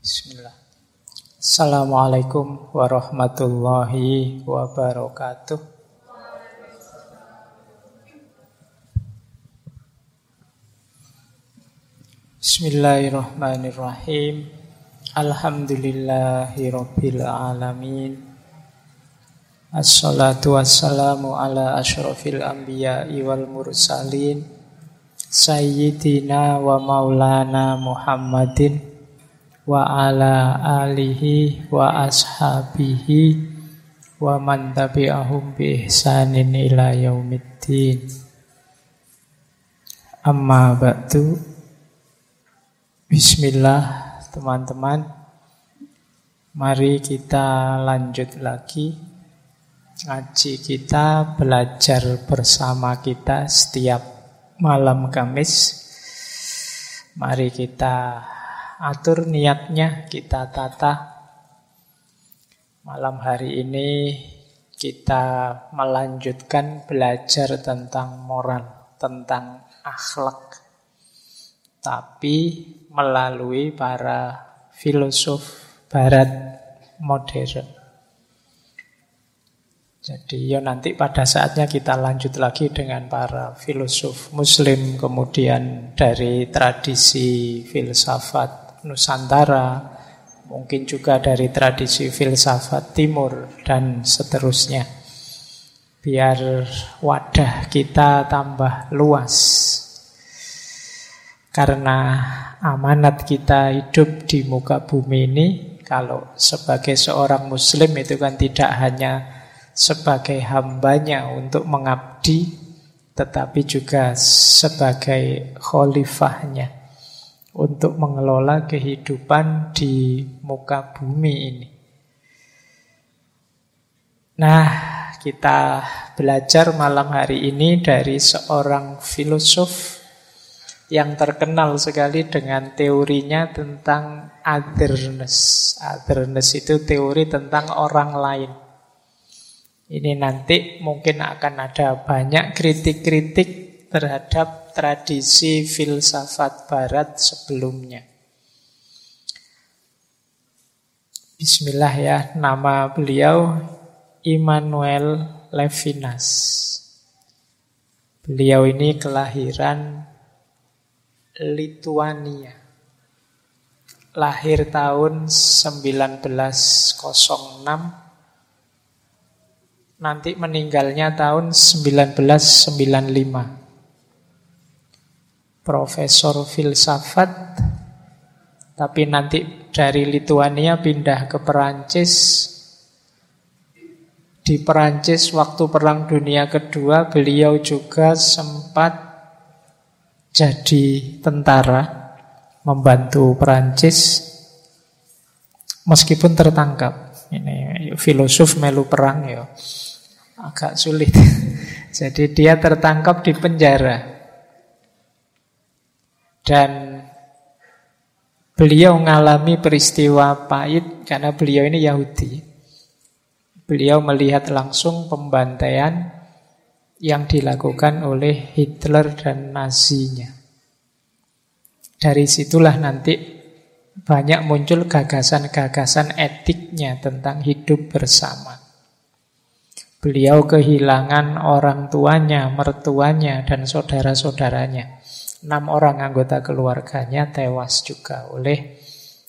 Bismillah. Assalamualaikum warahmatullahi wabarakatuh. Bismillahirrahmanirrahim. Alhamdulillahirabbil alamin. Assalatu wassalamu ala asyrafil anbiya'i wal mursalin Sayyidina wa maulana Muhammadin wa ala alihi wa ashabihi wa man tabi'ahum bi ihsanin ila yaumiddin. Amma ba'du. Bismillah teman-teman. Mari kita lanjut lagi ngaji kita, belajar bersama kita setiap malam Kamis. Mari kita atur niatnya, kita tata. Malam hari ini kita melanjutkan belajar tentang moral, tentang akhlak. Tapi melalui para filosof barat modern. Jadi nanti pada saatnya kita lanjut lagi dengan para filosof muslim, kemudian dari tradisi filsafat Nusantara, mungkin juga dari tradisi filsafat Timur, dan seterusnya. Biar wadah kita tambah luas. Karena amanat kita hidup di muka bumi ini, kalau sebagai seorang muslim itu kan tidak hanya sebagai hambanya untuk mengabdi, tetapi juga sebagai khalifahnya untuk mengelola kehidupan di muka bumi ini. Nah, kita belajar malam hari ini dari seorang filosof yang terkenal sekali dengan teorinya tentang otherness. Otherness itu teori tentang orang lain. Ini nanti mungkin akan ada banyak kritik-kritik terhadap tradisi filsafat barat sebelumnya. Bismillah ya, nama beliau Immanuel Levinas. Beliau ini kelahiran Lituania. Lahir tahun 1906. Nanti meninggalnya tahun 1995. Profesor filsafat, tapi nanti dari Lituania pindah ke Perancis. Di Perancis waktu Perang Dunia Kedua beliau juga sempat jadi tentara, membantu Perancis, meskipun tertangkap. Ini filosof melu perang ya. Agak sulit. Jadi dia tertangkap di penjara. Dan beliau mengalami peristiwa pahit karena beliau ini Yahudi. Beliau melihat langsung pembantaian yang dilakukan oleh Hitler dan Nazinya. Dari situlah nanti banyak muncul gagasan-gagasan etiknya tentang hidup bersama. Beliau kehilangan orang tuanya, mertuanya, dan saudara-saudaranya. 6 orang anggota keluarganya tewas juga oleh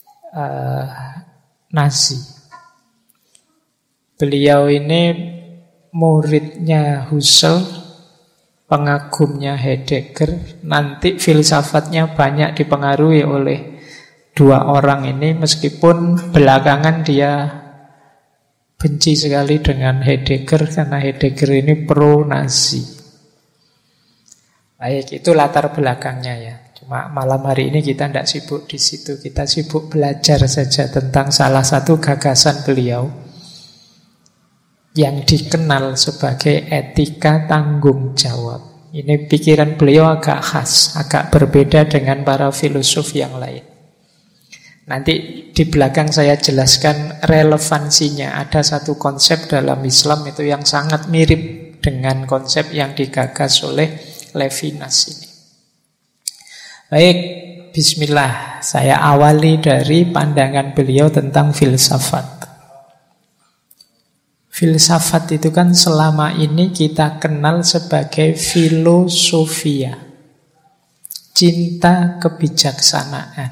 Nazi. Beliau ini muridnya Husserl, pengagumnya Heidegger. Nanti filsafatnya banyak dipengaruhi oleh 2 orang ini, meskipun belakangan dia benci sekali dengan Heidegger karena Heidegger ini pro-Nazi. Baik, itu latar belakangnya ya. Cuma malam hari ini kita tidak sibuk di situ. Kita sibuk belajar saja tentang salah satu gagasan beliau yang dikenal sebagai etika tanggung jawab. Ini pikiran beliau agak khas, agak berbeda dengan para filosof yang lain. Nanti di belakang saya jelaskan relevansinya. Ada satu konsep dalam Islam itu yang sangat mirip dengan konsep yang digagas oleh Levinas ini. Baik, bismillah, saya awali dari pandangan beliau tentang filsafat. Filsafat itu kan selama ini kita kenal sebagai filosofia, cinta kebijaksanaan.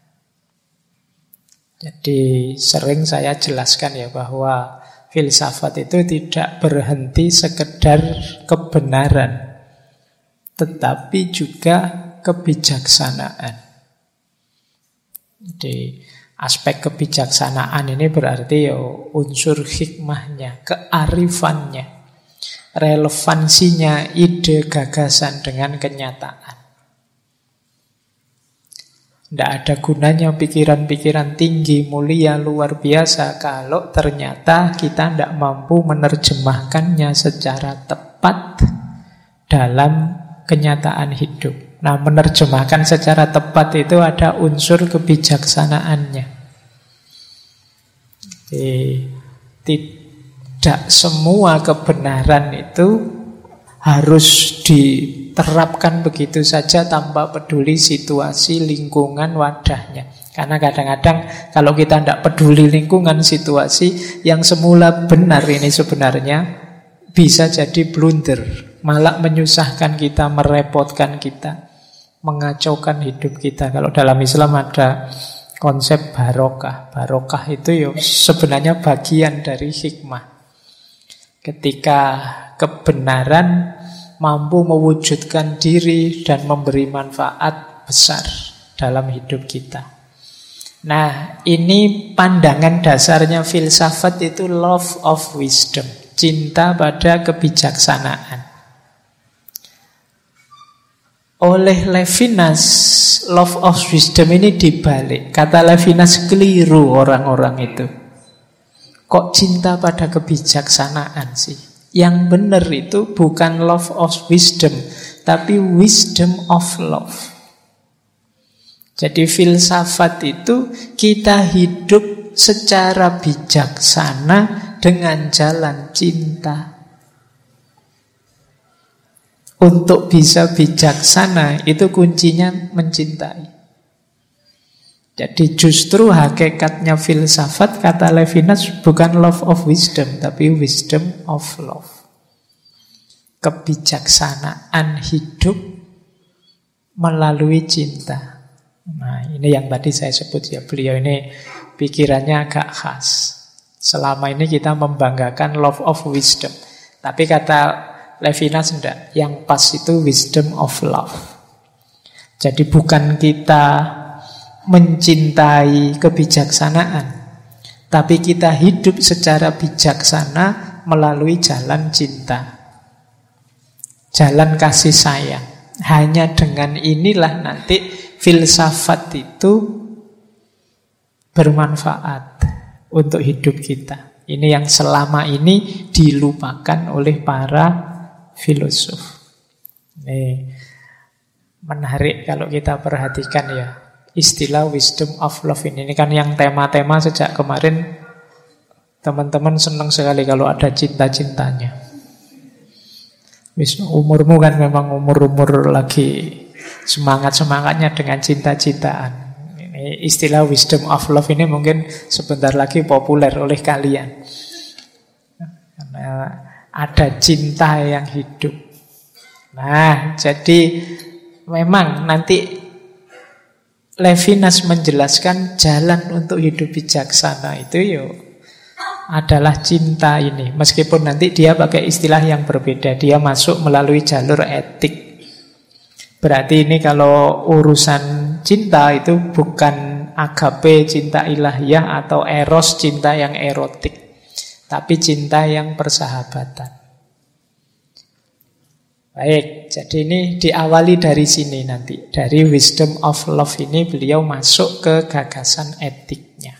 Jadi sering saya jelaskan ya bahwa filsafat itu tidak berhenti sekedar kebenaran, tetapi juga kebijaksanaan. Jadi aspek kebijaksanaan ini berarti ya unsur hikmahnya, kearifannya, relevansinya ide gagasan dengan kenyataan. Tidak ada gunanya pikiran-pikiran tinggi, mulia, luar biasa kalau ternyata kita tidak mampu menerjemahkannya secara tepat dalam kenyataan hidup. Nah, menerjemahkan secara tepat itu ada unsur kebijaksanaannya. Jadi, tidak semua kebenaran itu harus diterapkan begitu saja tanpa peduli situasi, lingkungan, wadahnya. Karena kadang-kadang kalau kita tidak peduli lingkungan, situasi, yang semula benar ini sebenarnya bisa jadi blunder, malah menyusahkan kita, merepotkan kita, mengacaukan hidup kita. Kalau dalam Islam ada konsep barokah. Barokah itu ya sebenarnya bagian dari hikmah. Ketika kebenaran mampu mewujudkan diri dan memberi manfaat besar dalam hidup kita. Nah, ini pandangan dasarnya filsafat itu love of wisdom, cinta pada kebijaksanaan. Oleh Levinas, love of wisdom ini dibalik. Kata Levinas, keliru orang-orang itu. Kok cinta pada kebijaksanaan sih? Yang benar itu bukan love of wisdom, tapi wisdom of love. Jadi filsafat itu kita hidup secara bijaksana dengan jalan cinta. Untuk bisa bijaksana itu kuncinya mencintai. Jadi justru hakikatnya filsafat, kata Levinas, bukan love of wisdom, tapi wisdom of love. Kebijaksanaan hidup melalui cinta. Nah, ini yang tadi saya sebut ya, beliau ini pikirannya agak khas. Selama ini kita membanggakan love of wisdom, tapi kata Levinas enggak, yang pas itu wisdom of love. Jadi bukan kita mencintai kebijaksanaan, tapi kita hidup secara bijaksana melalui jalan cinta, jalan kasih sayang. Hanya dengan inilah nanti filsafat itu bermanfaat untuk hidup kita. Ini yang selama ini dilupakan oleh para filosof. Ini menarik kalau kita perhatikan ya, istilah wisdom of love ini kan yang tema-tema sejak kemarin. Teman-teman senang sekali kalau ada cinta-cintanya. Umurmu kan memang umur-umur lagi semangat-semangatnya dengan cinta-cintaan. Ini istilah wisdom of love ini mungkin sebentar lagi populer oleh kalian. Karena ada cinta yang hidup. Nah, jadi memang nanti Levinas menjelaskan jalan untuk hidup bijaksana itu yo adalah cinta ini. Meskipun nanti dia pakai istilah yang berbeda, dia masuk melalui jalur etik. Berarti ini kalau urusan cinta itu bukan agape, cinta ilahiyah, atau eros, cinta yang erotik, tapi cinta yang persahabatan. Baik, jadi ini diawali dari sini nanti. Dari wisdom of love ini beliau masuk ke gagasan etiknya.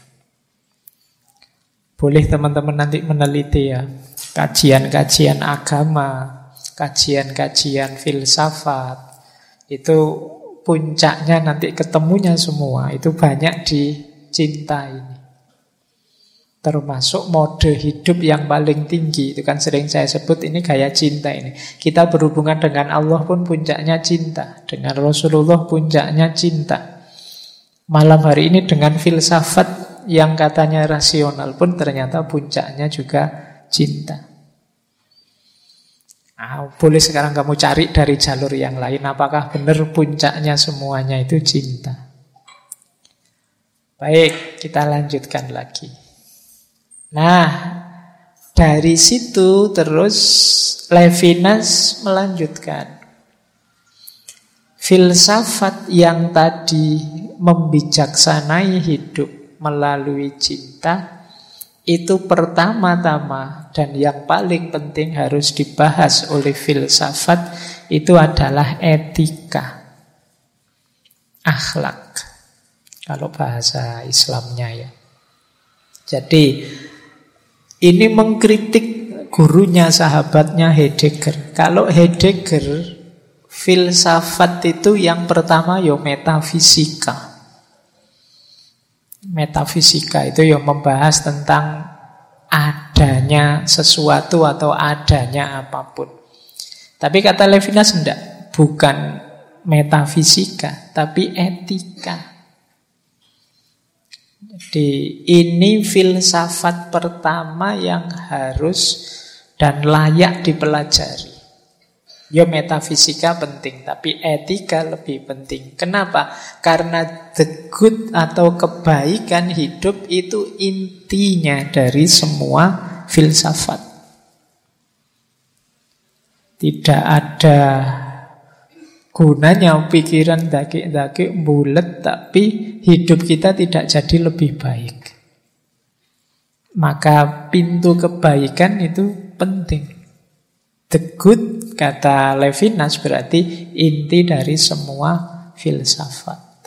Boleh teman-teman nanti meneliti ya, kajian-kajian agama, kajian-kajian filsafat, itu puncaknya nanti ketemunya semua, itu banyak di cinta ini. Termasuk mode hidup yang paling tinggi. Itu kan sering saya sebut ini gaya cinta ini. Kita berhubungan dengan Allah pun puncaknya cinta. Dengan Rasulullah puncaknya cinta. Malam hari ini dengan filsafat yang katanya rasional pun ternyata puncaknya juga cinta. Boleh sekarang kamu cari dari jalur yang lain, apakah benar puncaknya semuanya itu cinta. Baik, kita lanjutkan lagi. Nah, dari situ terus Levinas melanjutkan. Filsafat yang tadi membijaksanai hidup melalui cinta, itu pertama-tama dan yang paling penting harus dibahas oleh filsafat itu adalah etika, akhlak, kalau bahasa Islamnya ya. Jadi ini mengkritik gurunya, sahabatnya Heidegger. Kalau Heidegger, filsafat itu yang pertama ya metafisika. Metafisika itu yang membahas tentang adanya sesuatu atau adanya apapun. Tapi kata Levinas enggak, bukan metafisika, tapi etika. Jadi ini filsafat pertama yang harus dan layak dipelajari. Ya metafisika penting, tapi etika lebih penting. Kenapa? Karena the good atau kebaikan hidup itu intinya dari semua filsafat. Tidak ada gunanya pikiran dakik-dakik bulet, tapi hidup kita tidak jadi lebih baik. Maka pintu kebaikan itu penting. The good, kata Levinas, berarti inti dari semua filsafat.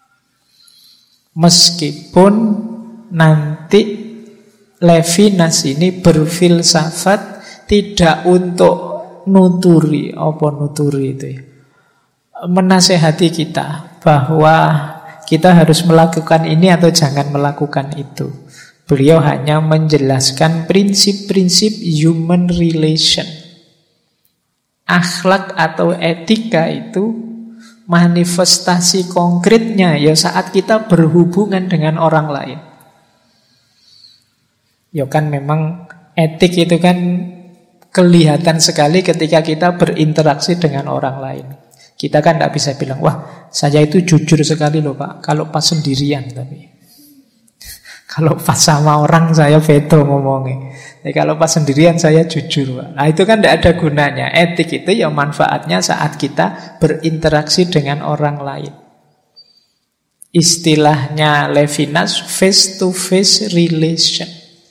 Meskipun nanti Levinas ini berfilsafat tidak untuk nuturi, apa nuturi itu ya, menasehati kita bahwa kita harus melakukan ini atau jangan melakukan itu. Beliau hanya menjelaskan prinsip-prinsip human relation. Akhlak atau etika itu manifestasi konkretnya ya saat kita berhubungan dengan orang lain. Ya kan memang etik itu kan kelihatan sekali ketika kita berinteraksi dengan orang lain. Kita kan tidak bisa bilang, wah saya itu jujur sekali loh Pak, kalau pas sendirian. Tapi kalau pas sama orang saya veto ngomongnya. Kalau pas sendirian saya jujur Pak. Nah itu kan tidak ada gunanya. Etik itu ya manfaatnya saat kita berinteraksi dengan orang lain. Istilahnya Levinas, face to face relation.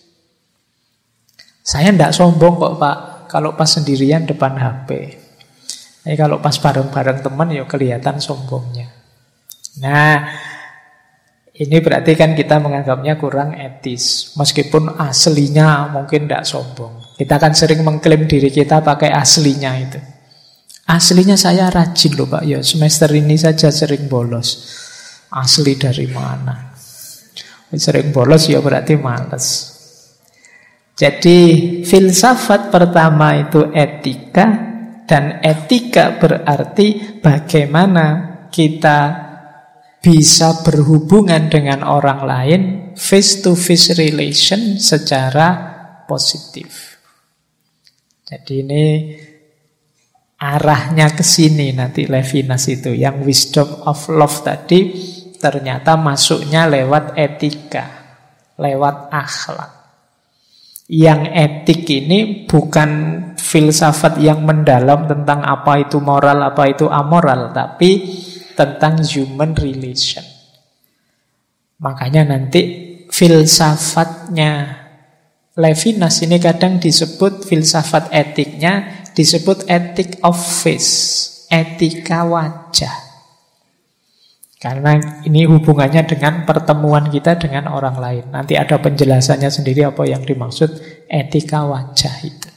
Saya tidak sombong kok Pak kalau pas sendirian depan HP. Kalau pas bareng-bareng teman ya kelihatan sombongnya. Nah, ini berarti kan kita menganggapnya kurang etis. Meskipun aslinya mungkin tidak sombong. Kita kan sering mengklaim diri kita pakai aslinya itu. Aslinya saya rajin loh Pak. Ya semester ini saja sering bolos. Asli dari mana? Sering bolos ya berarti malas. Jadi filsafat pertama itu etika. Dan etika berarti bagaimana kita bisa berhubungan dengan orang lain, face to face relation secara positif. Jadi ini arahnya ke sini nanti Levinas itu. Yang wisdom of love tadi ternyata masuknya lewat etika, lewat akhlak. Yang etik ini bukan filsafat yang mendalam tentang apa itu moral, apa itu amoral, tapi tentang human relation. Makanya nanti filsafatnya Levinas ini kadang disebut filsafat etiknya, disebut ethic of face, etika wajah. Karena ini hubungannya dengan pertemuan kita dengan orang lain. Nanti ada penjelasannya sendiri apa yang dimaksud etika wajah itu.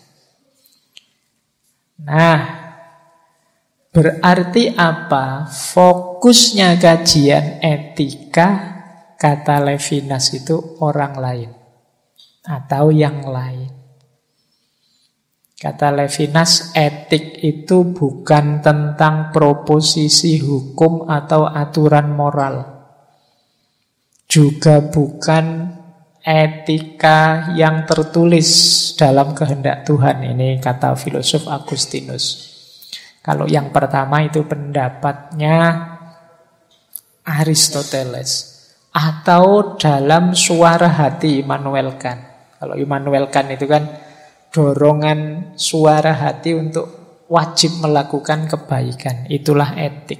Nah, berarti apa? Fokusnya kajian etika, kata Levinas itu orang lain atau yang lain. Kata Levinas, etik itu bukan tentang proposisi hukum atau aturan moral. juga bukan etika yang tertulis dalam kehendak Tuhan. Ini kata filosof Agustinus. Kalau yang pertama itu pendapatnya Aristoteles. Atau dalam suara hati Immanuel Kant. Kalau Immanuel Kant itu kan dorongan suara hati untuk wajib melakukan kebaikan. Itulah etik.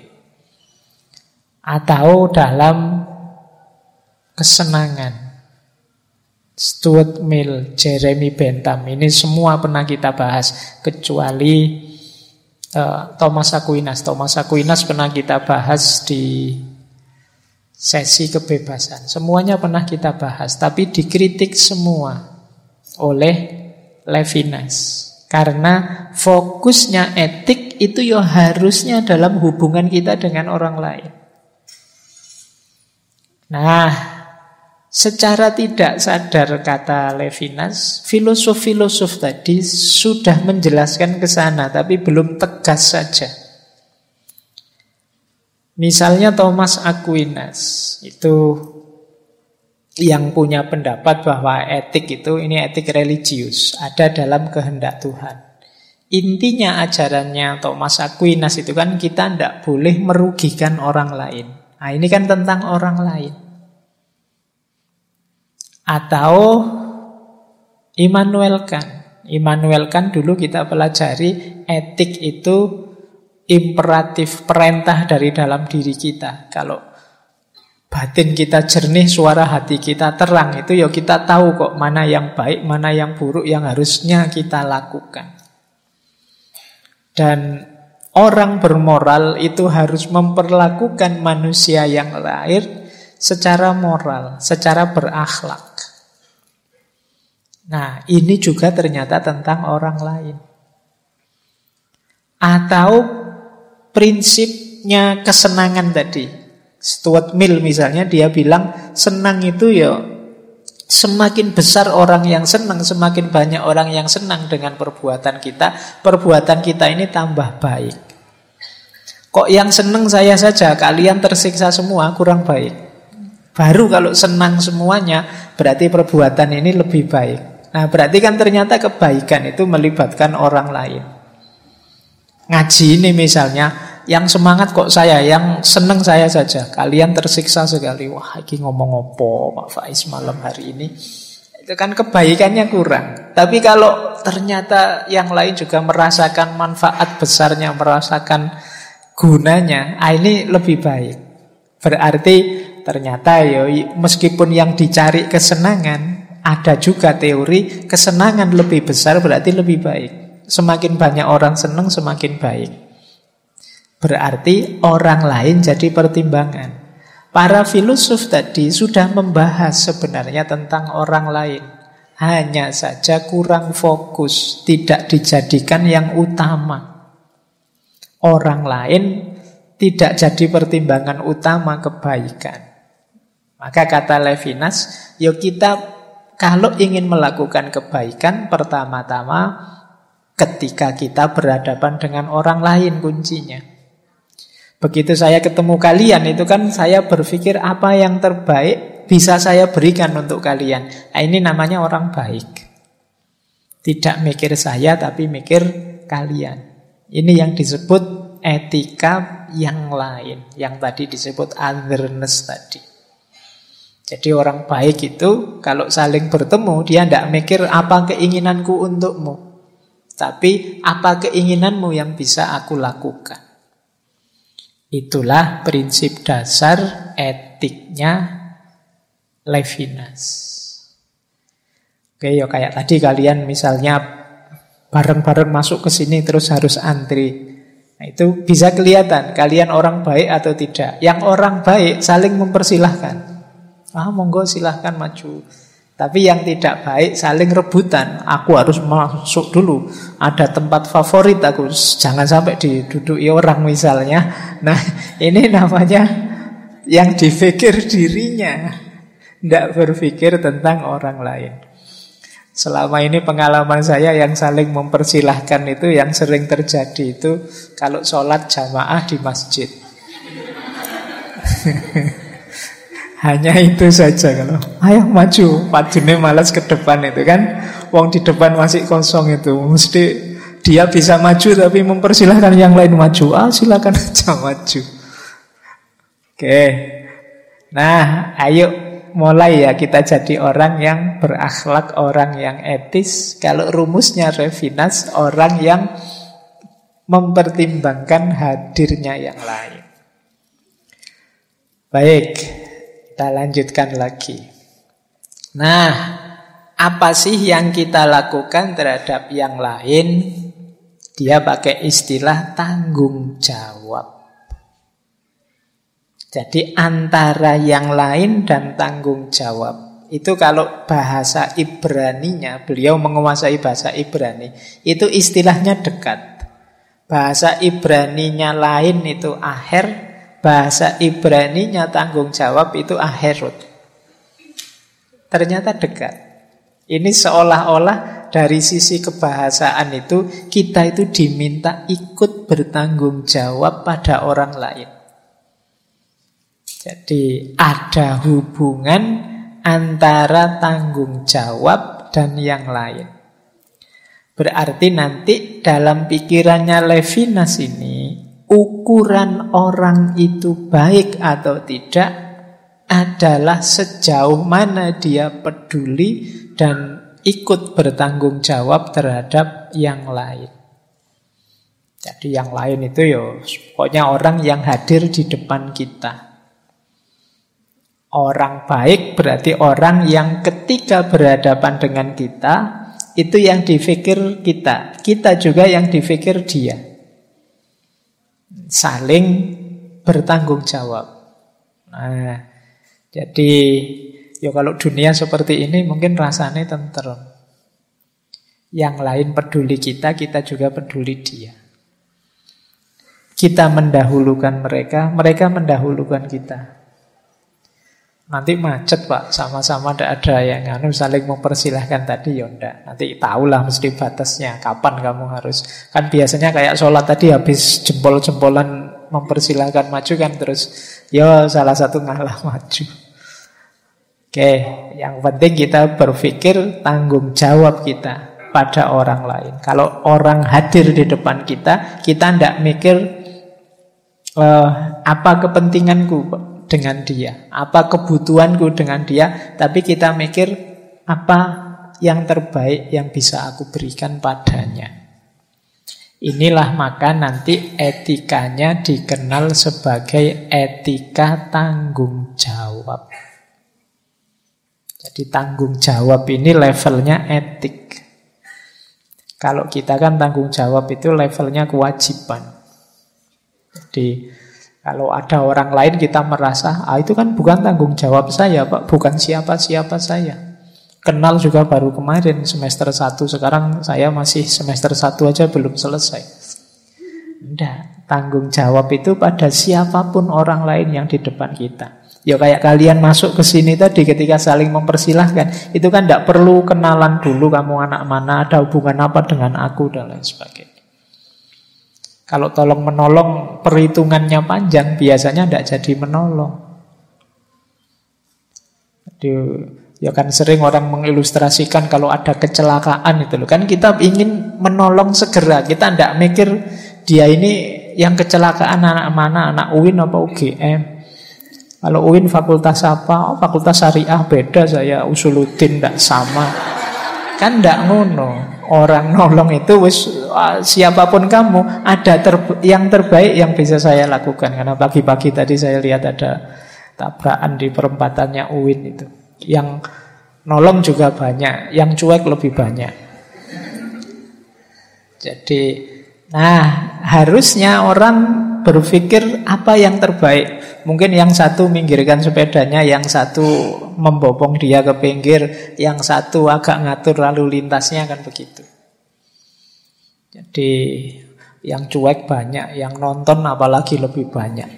Atau dalam kesenangan. Stuart Mill, Jeremy Bentham, ini semua pernah kita bahas. Kecuali Thomas Aquinas. Thomas Aquinas pernah kita bahas di sesi kebebasan. Semuanya pernah kita bahas, tapi dikritik semua oleh Levinas. Karena fokusnya etik itu ya harusnya dalam hubungan kita dengan orang lain. Nah, secara tidak sadar, kata Levinas, filosof-filosof tadi sudah menjelaskan ke sana, tapi belum tegas saja. Misalnya Thomas Aquinas, itu yang punya pendapat bahwa etik itu, ini etik religius, ada dalam kehendak Tuhan. Intinya ajarannya Thomas Aquinas itu kan kita tidak boleh merugikan orang lain. Nah, ini kan tentang orang lain. Atau Immanuel Kant. Immanuel Kant dulu kita pelajari etik itu imperatif, perintah dari dalam diri kita. Kalau batin kita jernih, suara hati kita terang, itu ya kita tahu kok mana yang baik, mana yang buruk yang harusnya kita lakukan. Dan orang bermoral itu harus memperlakukan manusia yang lain secara moral, secara berakhlak. Nah, ini juga ternyata tentang orang lain. Atau prinsipnya kesenangan tadi. Stuart Mill misalnya, dia bilang senang itu ya semakin besar orang yang senang, semakin banyak orang yang senang dengan perbuatan kita ini tambah baik. Kok yang senang saya saja, kalian tersiksa semua, kurang baik. Baru kalau senang semuanya, berarti perbuatan ini lebih baik. Nah, berarti kan ternyata kebaikan itu melibatkan orang lain. Ngaji ini misalnya, yang semangat kok saya, yang senang saya saja, kalian tersiksa sekali. Wah, ini ngomong apa Pak Faiz malam hari ini? Itu kan kebaikannya kurang. Tapi kalau ternyata yang lain juga merasakan manfaat besarnya, merasakan gunanya, ini lebih baik. Berarti ternyata ya, meskipun yang dicari kesenangan, ada juga teori kesenangan lebih besar berarti lebih baik. Semakin banyak orang senang, semakin baik. Berarti orang lain jadi pertimbangan. Para filosof tadi sudah membahas sebenarnya tentang orang lain. Hanya saja kurang fokus, tidak dijadikan yang utama. Orang lain tidak jadi pertimbangan utama kebaikan. Maka kata Levinas, ya kita kalau ingin melakukan kebaikan, pertama-tama ketika kita berhadapan dengan orang lain kuncinya. Begitu saya ketemu kalian, itu kan saya berpikir apa yang terbaik bisa saya berikan untuk kalian. Nah, ini namanya orang baik. Tidak mikir saya, tapi mikir kalian. Ini yang disebut etika yang lain, yang tadi disebut otherness tadi. Jadi orang baik itu kalau saling bertemu, dia tidak mikir apa keinginanku untukmu, tapi apa keinginanmu yang bisa aku lakukan. Itulah prinsip dasar etiknya Levinas. Oke, ya kayak tadi kalian misalnya bareng-bareng masuk ke sini terus harus antri. Nah, itu bisa kelihatan kalian orang baik atau tidak. Yang orang baik saling mempersilahkan. Monggo silahkan maju. Tapi yang tidak baik saling rebutan. Aku harus masuk dulu. Ada tempat favorit aku. Jangan sampai diduduki orang misalnya. Nah, ini namanya yang dipikir dirinya, tidak berpikir tentang orang lain. Selama ini pengalaman saya yang saling mempersilahkan itu yang sering terjadi itu kalau sholat jamaah di masjid. Hanya itu saja. Kalau ayo maju, majunya malas ke depan itu kan. Wong di depan masih kosong itu. Mesti dia bisa maju tapi mempersilahkan yang lain maju. Silakan aja maju. Oke. Nah, ayo mulai ya kita jadi orang yang berakhlak, orang yang etis. Kalau rumusnya Levinas, orang yang mempertimbangkan hadirnya yang lain. Baik, kita lanjutkan lagi. Nah, apa sih yang kita lakukan terhadap yang lain? Dia pakai istilah tanggung jawab. Jadi antara yang lain dan tanggung jawab. Itu kalau bahasa Ibraninya, beliau menguasai bahasa Ibrani, itu istilahnya dekat. Bahasa Ibraninya lain itu aher, bahasa Ibraninya tanggung jawab itu aherut. Ternyata dekat. Ini seolah-olah dari sisi kebahasaan itu kita itu diminta ikut bertanggung jawab pada orang lain. Jadi ada hubungan antara tanggung jawab dan yang lain. Berarti nanti dalam pikirannya Levinas ini, ukuran orang itu baik atau tidak adalah sejauh mana dia peduli dan ikut bertanggung jawab terhadap yang lain. Jadi yang lain itu pokoknya orang yang hadir di depan kita. Orang baik berarti orang yang ketika berhadapan dengan kita, itu yang dipikir kita. Kita juga yang dipikir dia. Saling bertanggung jawab. Nah, jadi kalau dunia seperti ini mungkin rasanya tentrem. Yang lain peduli kita, kita juga peduli dia. Kita mendahulukan mereka, mereka mendahulukan kita. Nanti macet Pak, sama-sama tidak ada yang saling mempersilahkan tadi ndak. Nanti tahulah mesti batasnya kapan kamu harus. Kan biasanya kayak sholat tadi habis jempol-jempolan mempersilahkan maju kan terus salah satu ngalah maju. Oke, yang penting kita berpikir tanggung jawab kita pada orang lain. Kalau orang hadir di depan kita tidak mikir apa kepentinganku dengan dia, apa kebutuhanku dengan dia, tapi kita mikir apa yang terbaik yang bisa aku berikan padanya. Inilah maka nanti etikanya dikenal sebagai etika tanggung jawab. Jadi tanggung jawab ini levelnya etik. Kalau kita kan tanggung jawab itu levelnya kewajiban. Jadi kalau ada orang lain kita merasa, itu kan bukan tanggung jawab saya Pak, bukan siapa-siapa saya. Kenal juga baru kemarin semester 1, sekarang saya masih semester 1 aja belum selesai. Tidak, tanggung jawab itu pada siapapun orang lain yang di depan kita. Kayak kalian masuk ke sini tadi ketika saling mempersilahkan, itu kan tidak perlu kenalan dulu kamu anak mana, ada hubungan apa dengan aku dan lain sebagainya. Kalau tolong menolong perhitungannya panjang, biasanya tidak jadi menolong. Jadi, kan sering orang mengilustrasikan kalau ada kecelakaan itu loh. Kan kita ingin menolong segera, kita tidak mikir dia ini yang kecelakaan anak mana, anak UIN apa UGM. Kalau UIN fakultas apa? Fakultas Syariah beda, saya Usuluddin tidak sama. Kan tidak ngono. Orang nolong itu siapapun kamu, ada yang terbaik yang bisa saya lakukan. Karena pagi-pagi tadi saya lihat ada tabrakan di perempatannya UIN itu. Yang nolong juga banyak, yang cuek lebih banyak. Jadi, harusnya orang berpikir apa yang terbaik. Mungkin yang satu minggirkan sepedanya, yang satu membopong dia ke pinggir, yang satu agak ngatur lalu lintasnya, kan begitu. Jadi yang cuek banyak, yang nonton apalagi lebih banyak.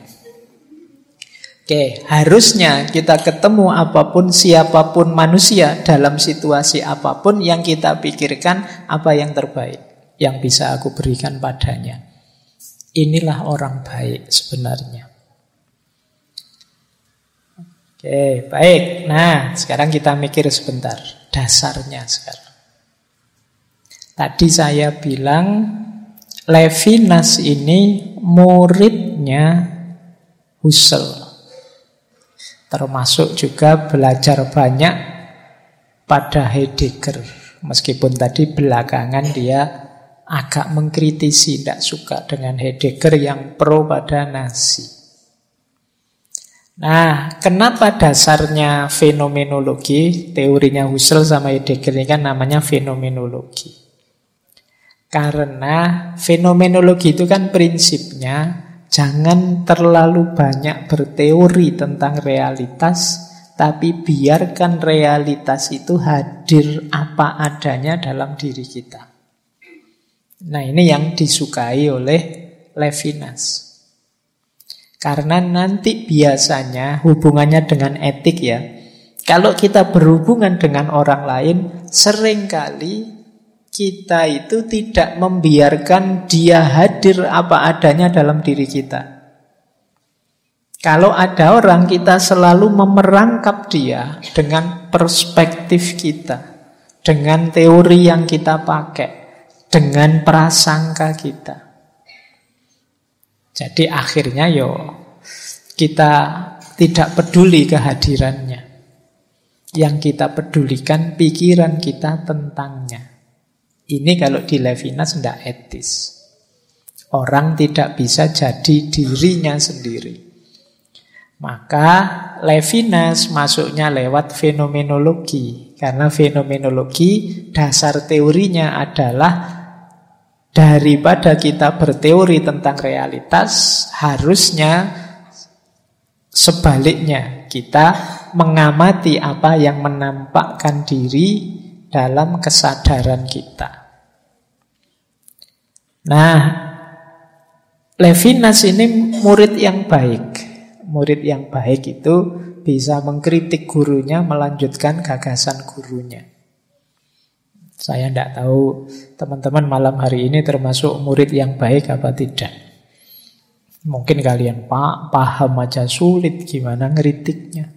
Oke, harusnya kita ketemu apapun, siapapun manusia dalam situasi apapun, yang kita pikirkan apa yang terbaik yang bisa aku berikan padanya. Inilah orang baik sebenarnya. Oke, baik. Nah, sekarang kita mikir sebentar. Dasarnya sekarang. Tadi saya bilang Levinas ini muridnya Husserl. Termasuk juga belajar banyak pada Heidegger. Meskipun tadi belakangan dia agak mengkritisi, tidak suka dengan Heidegger yang pro pada nasi. Nah, kenapa dasarnya fenomenologi? Teorinya Husserl sama Heidegger ini kan namanya fenomenologi. Karena fenomenologi itu kan prinsipnya jangan terlalu banyak berteori tentang realitas, tapi biarkan realitas itu hadir apa adanya dalam diri kita. Nah, ini yang disukai oleh Levinas. Karena nanti biasanya hubungannya dengan etik ya. Kalau kita berhubungan dengan orang lain, seringkali kita itu tidak membiarkan dia hadir apa adanya dalam diri kita. Kalau ada orang, kita selalu memerangkap dia dengan perspektif kita, dengan teori yang kita pakai, dengan prasangka kita. Jadi akhirnya kita tidak peduli kehadirannya. Yang kita pedulikan pikiran kita tentangnya. Ini kalau di Levinas tidak etis. Orang tidak bisa jadi dirinya sendiri. Maka Levinas masuknya lewat fenomenologi. Karena fenomenologi dasar teorinya adalah daripada kita berteori tentang realitas, harusnya sebaliknya kita mengamati apa yang menampakkan diri dalam kesadaran kita. Nah, Levinas ini murid yang baik. Murid yang baik itu bisa mengkritik gurunya, melanjutkan gagasan gurunya. Saya tidak tahu teman-teman malam hari ini termasuk murid yang baik apa tidak. Mungkin kalian paham aja sulit gimana ngeritiknya.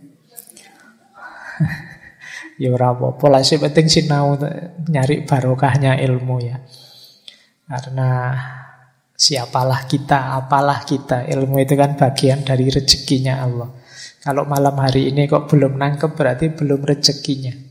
Ya ora apa-apa lah, sing penting sinau nyari barokahnya ilmu ya. Karena siapalah kita, apalah kita, ilmu itu kan bagian dari rezekinya Allah. Kalau malam hari ini kok belum nangkep berarti belum rezekinya.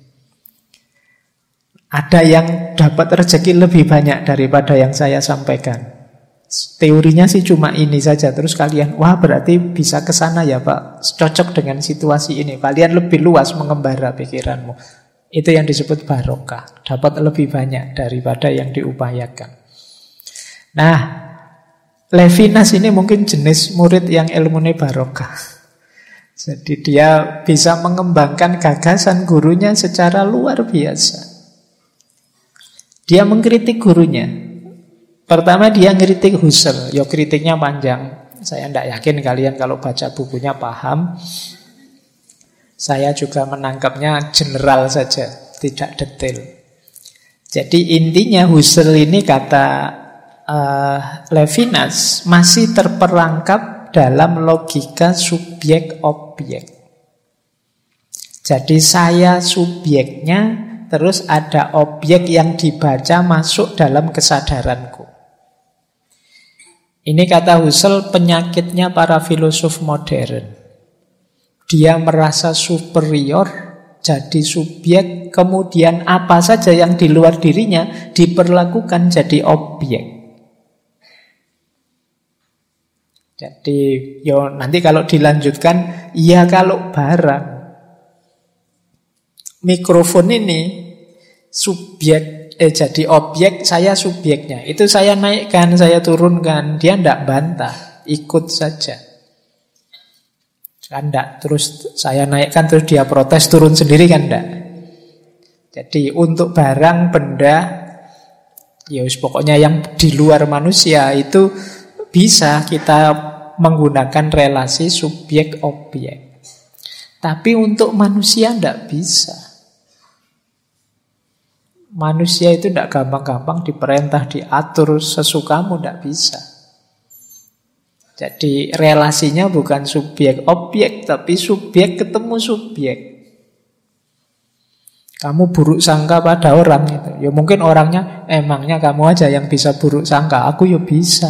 Ada yang dapat rezeki lebih banyak daripada yang saya sampaikan. Teorinya sih cuma ini saja. Terus kalian, wah berarti bisa ke sana ya Pak. Cocok dengan situasi ini. Kalian lebih luas mengembara pikiranmu. Itu yang disebut barokah. Dapat lebih banyak daripada yang diupayakan. Nah, Levinas ini mungkin jenis murid yang ilmunya barokah. Jadi dia bisa mengembangkan gagasan gurunya secara luar biasa. Dia mengkritik gurunya. Pertama dia ngeritik Husserl. Ya kritiknya panjang. Saya tidak yakin kalian kalau baca bukunya paham. Saya juga menangkapnya general saja, tidak detail. Jadi intinya Husserl ini kata Levinas masih terperangkap dalam logika subjek-objek. Jadi saya subjeknya, terus ada objek yang dibaca masuk dalam kesadaranku. Ini kata Husserl penyakitnya para filosof modern. Dia merasa superior, jadi subjek, kemudian apa saja yang di luar dirinya diperlakukan jadi objek. Jadi nanti kalau dilanjutkan, ya kalau barang mikrofon ini jadi objek, saya subjeknya. Itu saya naikkan, saya turunkan, dia tidak bantah, ikut saja. Kan enggak, terus saya naikkan terus dia protes turun sendiri kan enggak. Jadi untuk barang, benda, pokoknya yang di luar manusia itu bisa kita menggunakan relasi subjek-objek. Tapi untuk manusia enggak bisa. Manusia itu tidak gampang-gampang diperintah, diatur sesukamu, tidak bisa. Jadi relasinya bukan subjek objek, tapi subjek ketemu subjek. Kamu buruk sangka pada orang itu, ya mungkin orangnya, emangnya kamu aja yang bisa buruk sangka, aku ya bisa.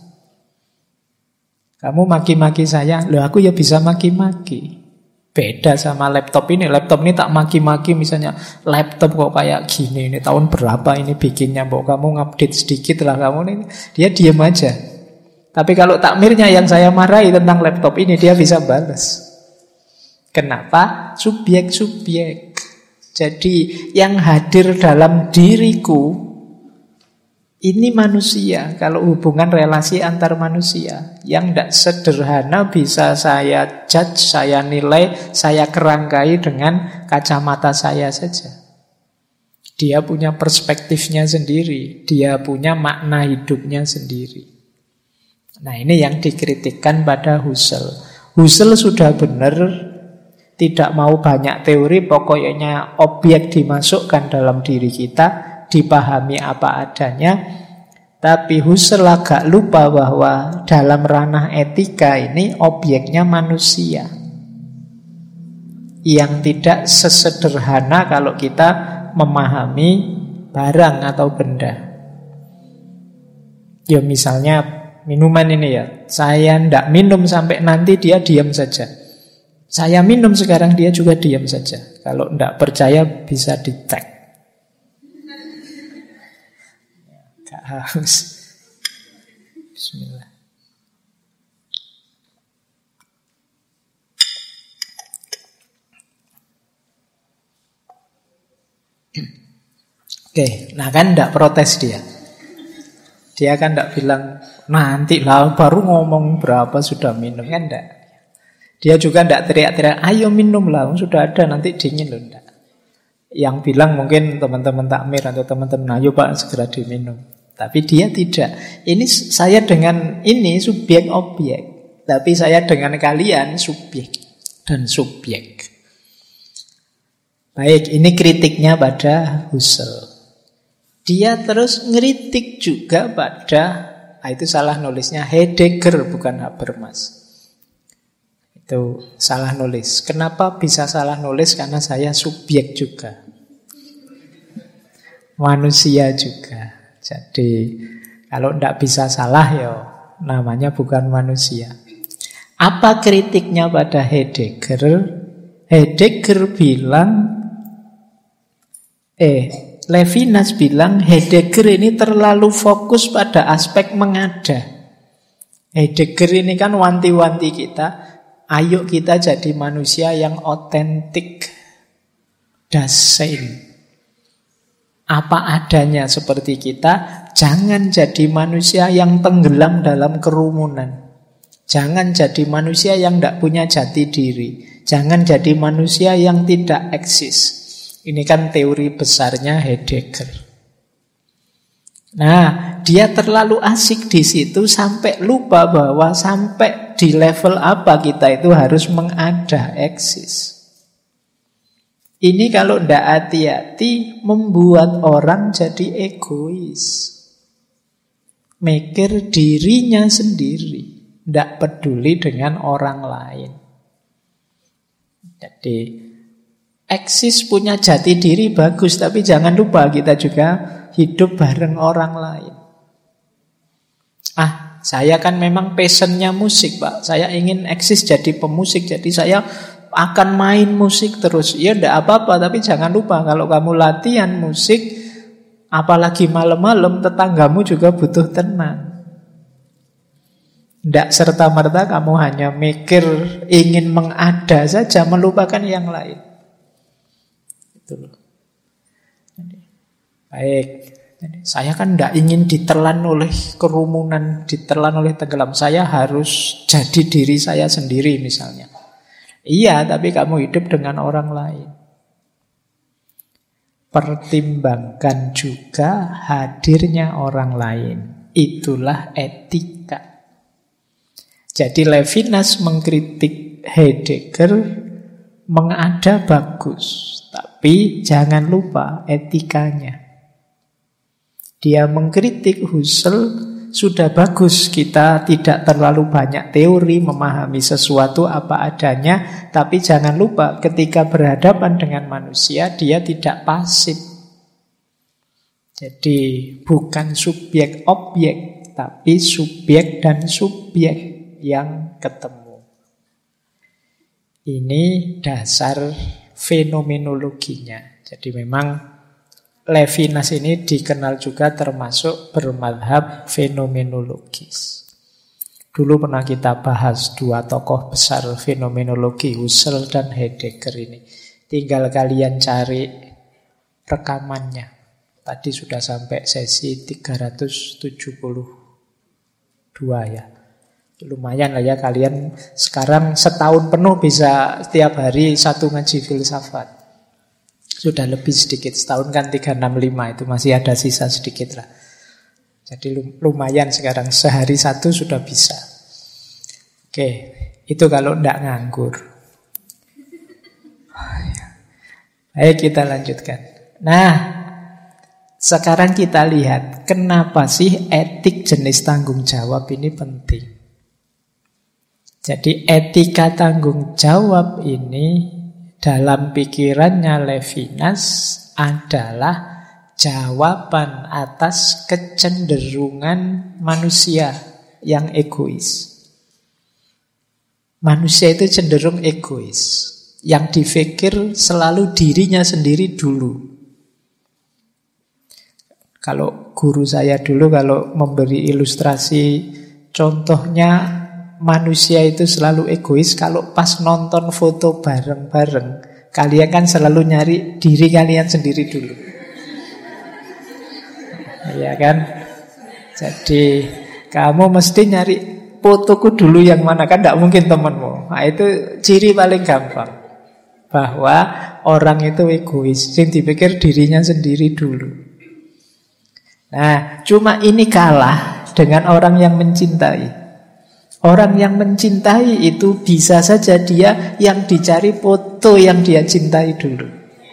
Kamu maki-maki saya, loh aku ya bisa maki-maki. Beda sama laptop ini. Laptop ini tak maki-maki, misalnya laptop kok kayak gini, ini tahun berapa ini bikinnya, kamu ngupdate sedikit lah kamu ini. Dia diem aja. Tapi kalau takmirnya yang saya marahi tentang laptop ini, dia bisa balas. Kenapa? Subjek-subjek. Jadi yang hadir dalam diriku ini manusia. Kalau hubungan relasi antar manusia yang tidak sederhana bisa saya judge, saya nilai, saya kerangkai dengan kacamata saya saja. Dia punya perspektifnya sendiri, dia punya makna hidupnya sendiri. Nah, ini yang dikritikkan pada Husserl. Husserl sudah benar, tidak mau banyak teori, pokoknya objek dimasukkan dalam diri kita, dipahami apa adanya. Tapi Husserl agak lupa bahwa dalam ranah etika ini objeknya manusia, yang tidak sesederhana kalau kita memahami barang atau benda. Ya misalnya minuman ini ya, saya ndak minum sampai nanti dia diam saja. Saya minum sekarang dia juga diam saja. Kalau ndak percaya bisa dicek. Gak haus. Bismillah. Oke, nah kan ndak protes dia. Dia kan ndak bilang nanti lah baru ngomong berapa sudah minum, kan enggak. Dia juga enggak teriak-teriak, ayo minum lah, sudah ada nanti dingin loh, enggak. Yang bilang mungkin teman-teman takmir atau teman-teman, ayo Pak segera diminum. Tapi dia tidak. Ini saya dengan ini subjek objek, tapi saya dengan kalian subjek dan subjek. Baik, ini kritiknya pada Husserl. Dia terus ngeritik juga pada, itu salah nulisnya Heidegger bukan Habermas. Itu salah nulis. Kenapa bisa salah nulis? Karena saya subjek juga, manusia juga. Jadi kalau tidak bisa salah ya namanya bukan manusia. Apa kritiknya pada Heidegger? Heidegger bilang Levinas bilang Heidegger ini terlalu fokus pada aspek mengada. Heidegger ini kan wanti-wanti kita, ayo kita jadi manusia yang otentik, Dasein, apa adanya seperti kita. Jangan jadi manusia yang tenggelam dalam kerumunan. Jangan jadi manusia yang tidak punya jati diri. Jangan jadi manusia yang tidak eksis. Ini kan teori besarnya Heidegger. Nah, dia terlalu asik di situ sampai lupa bahwa sampai di level apa kita itu harus mengada, eksis. Ini kalau tidak hati-hati membuat orang jadi egois, mikir dirinya sendiri, tidak peduli dengan orang lain. Jadi eksis, punya jati diri bagus, tapi jangan lupa kita juga hidup bareng orang lain. Saya kan memang passionnya musik Pak, saya ingin eksis jadi pemusik, jadi saya akan main musik terus. Ya enggak apa-apa, tapi jangan lupa kalau kamu latihan musik, apalagi malam-malam, tetanggamu juga butuh tenang. Tidak serta-merta kamu hanya mikir ingin mengada saja, melupakan yang lain. Itu loh. Baik. Saya kan tidak ingin ditelan oleh kerumunan, ditelan oleh tenggelam. Saya harus jadi diri saya sendiri misalnya. Iya, tapi kamu hidup dengan orang lain. Pertimbangkan juga hadirnya orang lain. Itulah etika. Jadi Levinas mengkritik Heidegger, mengada bagus, tapi jangan lupa etikanya. Dia mengkritik Husserl, sudah bagus. Kita tidak terlalu banyak teori, memahami sesuatu apa adanya. Tapi jangan lupa ketika berhadapan dengan manusia, dia tidak pasif. Jadi bukan subjek objek, tapi subjek dan subjek yang ketemu. Ini dasar fenomenologinya. Jadi memang Levinas ini dikenal juga termasuk bermadhab fenomenologis. Dulu pernah kita bahas dua tokoh besar fenomenologi, Husserl dan Heidegger ini. Tinggal kalian cari rekamannya. Tadi sudah sampai sesi 372 ya. Lumayan lah ya, kalian sekarang setahun penuh bisa setiap hari satu ngaji filsafat. Sudah lebih sedikit, setahun kan 365, itu masih ada sisa sedikit lah. Jadi lumayan sekarang, sehari satu sudah bisa. Oke, itu kalau tidak nganggur. Baik, kita lanjutkan. Nah, sekarang kita lihat kenapa sih etik jenis tanggung jawab ini penting. Jadi etika tanggung jawab ini dalam pikirannya Levinas adalah jawaban atas kecenderungan manusia yang egois. Manusia itu cenderung egois, yang dipikir selalu dirinya sendiri dulu. Kalau guru saya dulu kalau memberi ilustrasi, contohnya manusia itu selalu egois kalau pas nonton foto bareng-bareng. Kalian kan selalu nyari diri kalian sendiri dulu. Iya kan? Jadi kamu mesti nyari fotoku dulu yang mana, kan tidak mungkin temanmu. Nah, itu ciri paling gampang bahwa orang itu egois, yang dipikir dirinya sendiri dulu. Nah, cuma ini kalah dengan orang yang mencintai. Orang yang mencintai itu bisa saja dia yang dicari foto yang dia cintai dulu.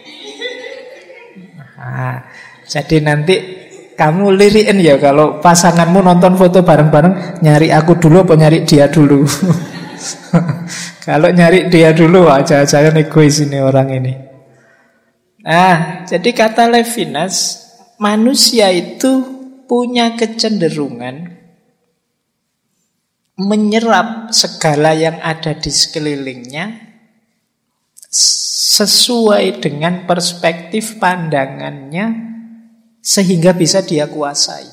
Nah, jadi nanti kamu liriin ya kalau pasanganmu nonton foto bareng-bareng, nyari aku dulu apa nyari dia dulu. Kalau nyari dia dulu, jangan egois ini orang ini. Nah, jadi kata Levinas, manusia itu punya kecenderungan menyerap segala yang ada di sekelilingnya sesuai dengan perspektif pandangannya sehingga bisa dia kuasai.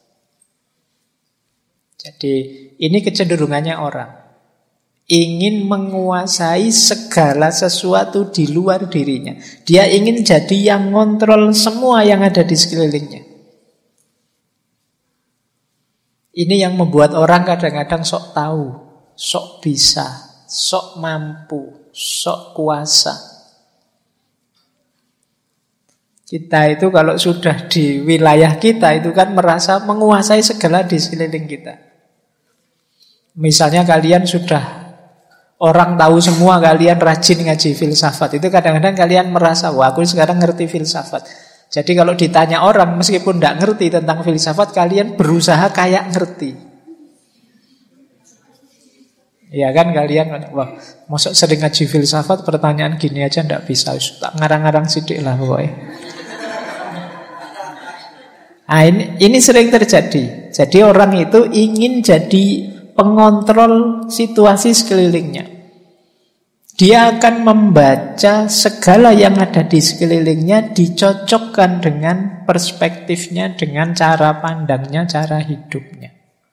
Jadi ini kecenderungannya orang. Ingin menguasai segala sesuatu di luar dirinya. Dia ingin jadi yang ngontrol semua yang ada di sekelilingnya. Ini yang membuat orang kadang-kadang sok tahu, sok bisa, sok mampu, sok kuasa. Kita itu kalau sudah di wilayah kita itu kan merasa menguasai segala di sekeliling kita. Misalnya kalian sudah, orang tahu semua kalian rajin ngaji filsafat. Itu kadang-kadang kalian merasa, wah aku sekarang ngerti filsafat. Jadi kalau ditanya orang, meskipun tidak ngerti tentang filsafat, kalian berusaha kayak ngerti. Ya kan kalian, wah masuk sering ngaji filsafat, pertanyaan gini aja tidak bisa, tak ngarang-ngarang sidik lah pokoknya. Nah, ini sering terjadi. Jadi orang itu ingin jadi pengontrol situasi sekelilingnya. Dia akan membaca segala yang ada di sekelilingnya, dicocokkan dengan perspektifnya, dengan cara pandangnya, cara hidupnya.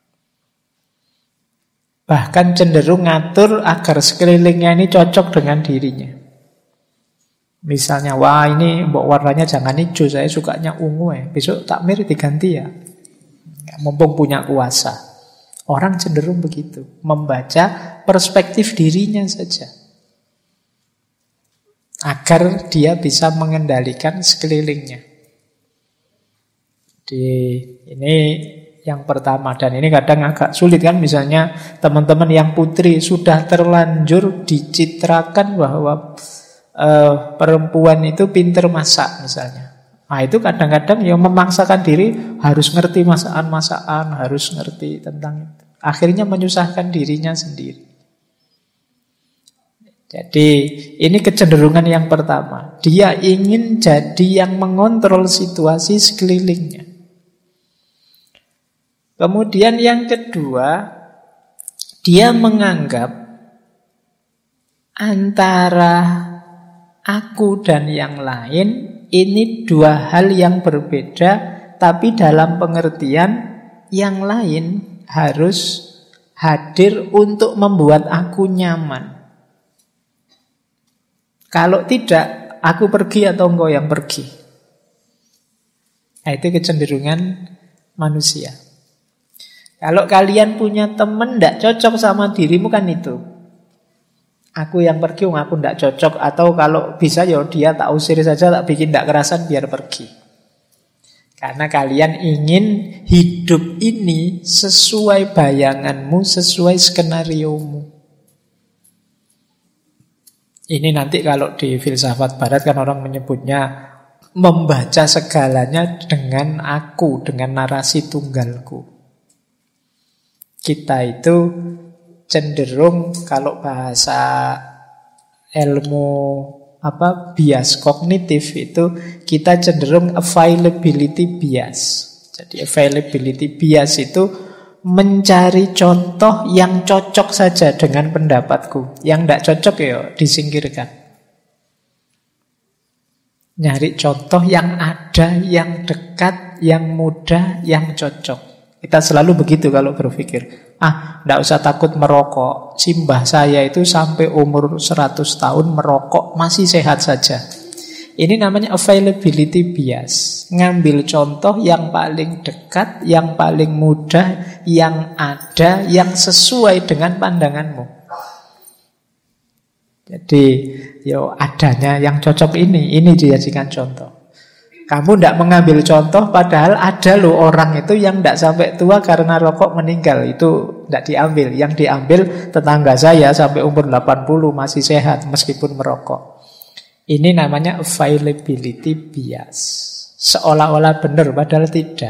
Bahkan cenderung ngatur agar sekelilingnya ini cocok dengan dirinya. Misalnya, wah ini warnanya jangan hijau, saya sukanya ungu ya. Besok takmir diganti ya. Mumpung punya kuasa. Orang cenderung begitu, membaca perspektif dirinya saja. Agar dia bisa mengendalikan sekelilingnya. Ini yang pertama. Dan ini kadang agak sulit kan. Misalnya teman-teman yang putri sudah terlanjur dicitrakan bahwa perempuan itu pinter masak misalnya. Nah itu kadang-kadang yang memaksakan diri harus ngerti masakan-masakan, harus ngerti tentang itu. Akhirnya menyusahkan dirinya sendiri. Jadi ini kecenderungan yang pertama. Dia ingin jadi yang mengontrol situasi sekelilingnya. Kemudian yang kedua, dia menganggap antara aku dan yang lain ini dua hal yang berbeda, tapi dalam pengertian yang lain harus hadir untuk membuat aku nyaman. Kalau tidak, aku pergi atau engkau yang pergi. Nah, itu kecenderungan manusia. Kalau kalian punya teman tidak cocok sama dirimu kan itu. Aku yang pergi, aku tidak cocok. Atau kalau bisa ya dia tak usir saja, tak bikin tidak kerasan biar pergi. Karena kalian ingin hidup ini sesuai bayanganmu, sesuai skenariomu. Ini nanti kalau di filsafat barat kan orang menyebutnya membaca segalanya dengan aku, dengan narasi tunggalku. Kita itu cenderung kalau bahasa ilmu bias kognitif itu kita cenderung availability bias. Jadi availability bias itu mencari contoh yang cocok saja dengan pendapatku. Yang tidak cocok ya disingkirkan. Nyari contoh yang ada, yang dekat, yang mudah, yang cocok. Kita selalu begitu kalau berpikir. Tidak usah takut merokok. Simbah saya itu sampai umur 100 tahun merokok masih sehat saja. Ini namanya availability bias. Ngambil contoh yang paling dekat, yang paling mudah, yang ada, yang sesuai dengan pandanganmu. Jadi, adanya yang cocok ini dijadikan contoh. Kamu tidak mengambil contoh, padahal ada loh orang itu yang tidak sampai tua karena rokok meninggal. Itu tidak diambil. Yang diambil tetangga saya sampai umur 80 masih sehat meskipun merokok. Ini namanya availability bias. Seolah-olah benar, padahal tidak.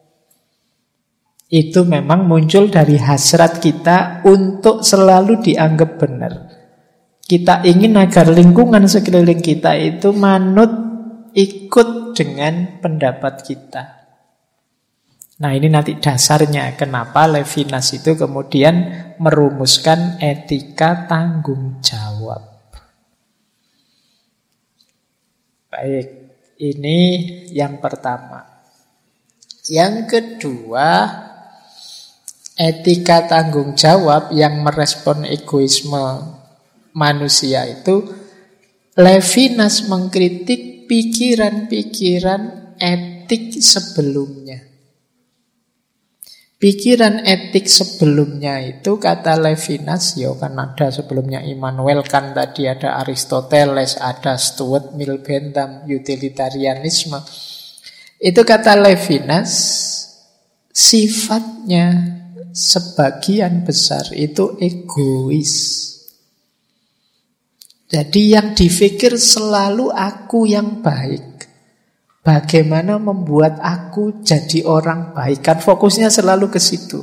Itu memang muncul dari hasrat kita untuk selalu dianggap benar. Kita ingin agar lingkungan sekeliling kita itu manut, ikut dengan pendapat kita. Nah ini nanti dasarnya kenapa Levinas itu kemudian merumuskan etika tanggung jawab. Baik, ini yang pertama. Yang kedua, etika tanggung jawab yang merespon egoisme manusia itu, Levinas mengkritik pikiran-pikiran etik sebelumnya. Pikiran etik sebelumnya itu kata Levinas, kan ada sebelumnya Immanuel Kant tadi, ada Aristoteles, ada Stuart Mill Bentham, utilitarianisme. Itu kata Levinas, sifatnya sebagian besar itu egois. Jadi yang dipikir selalu aku yang baik. Bagaimana membuat aku jadi orang baik. Kan fokusnya selalu ke situ.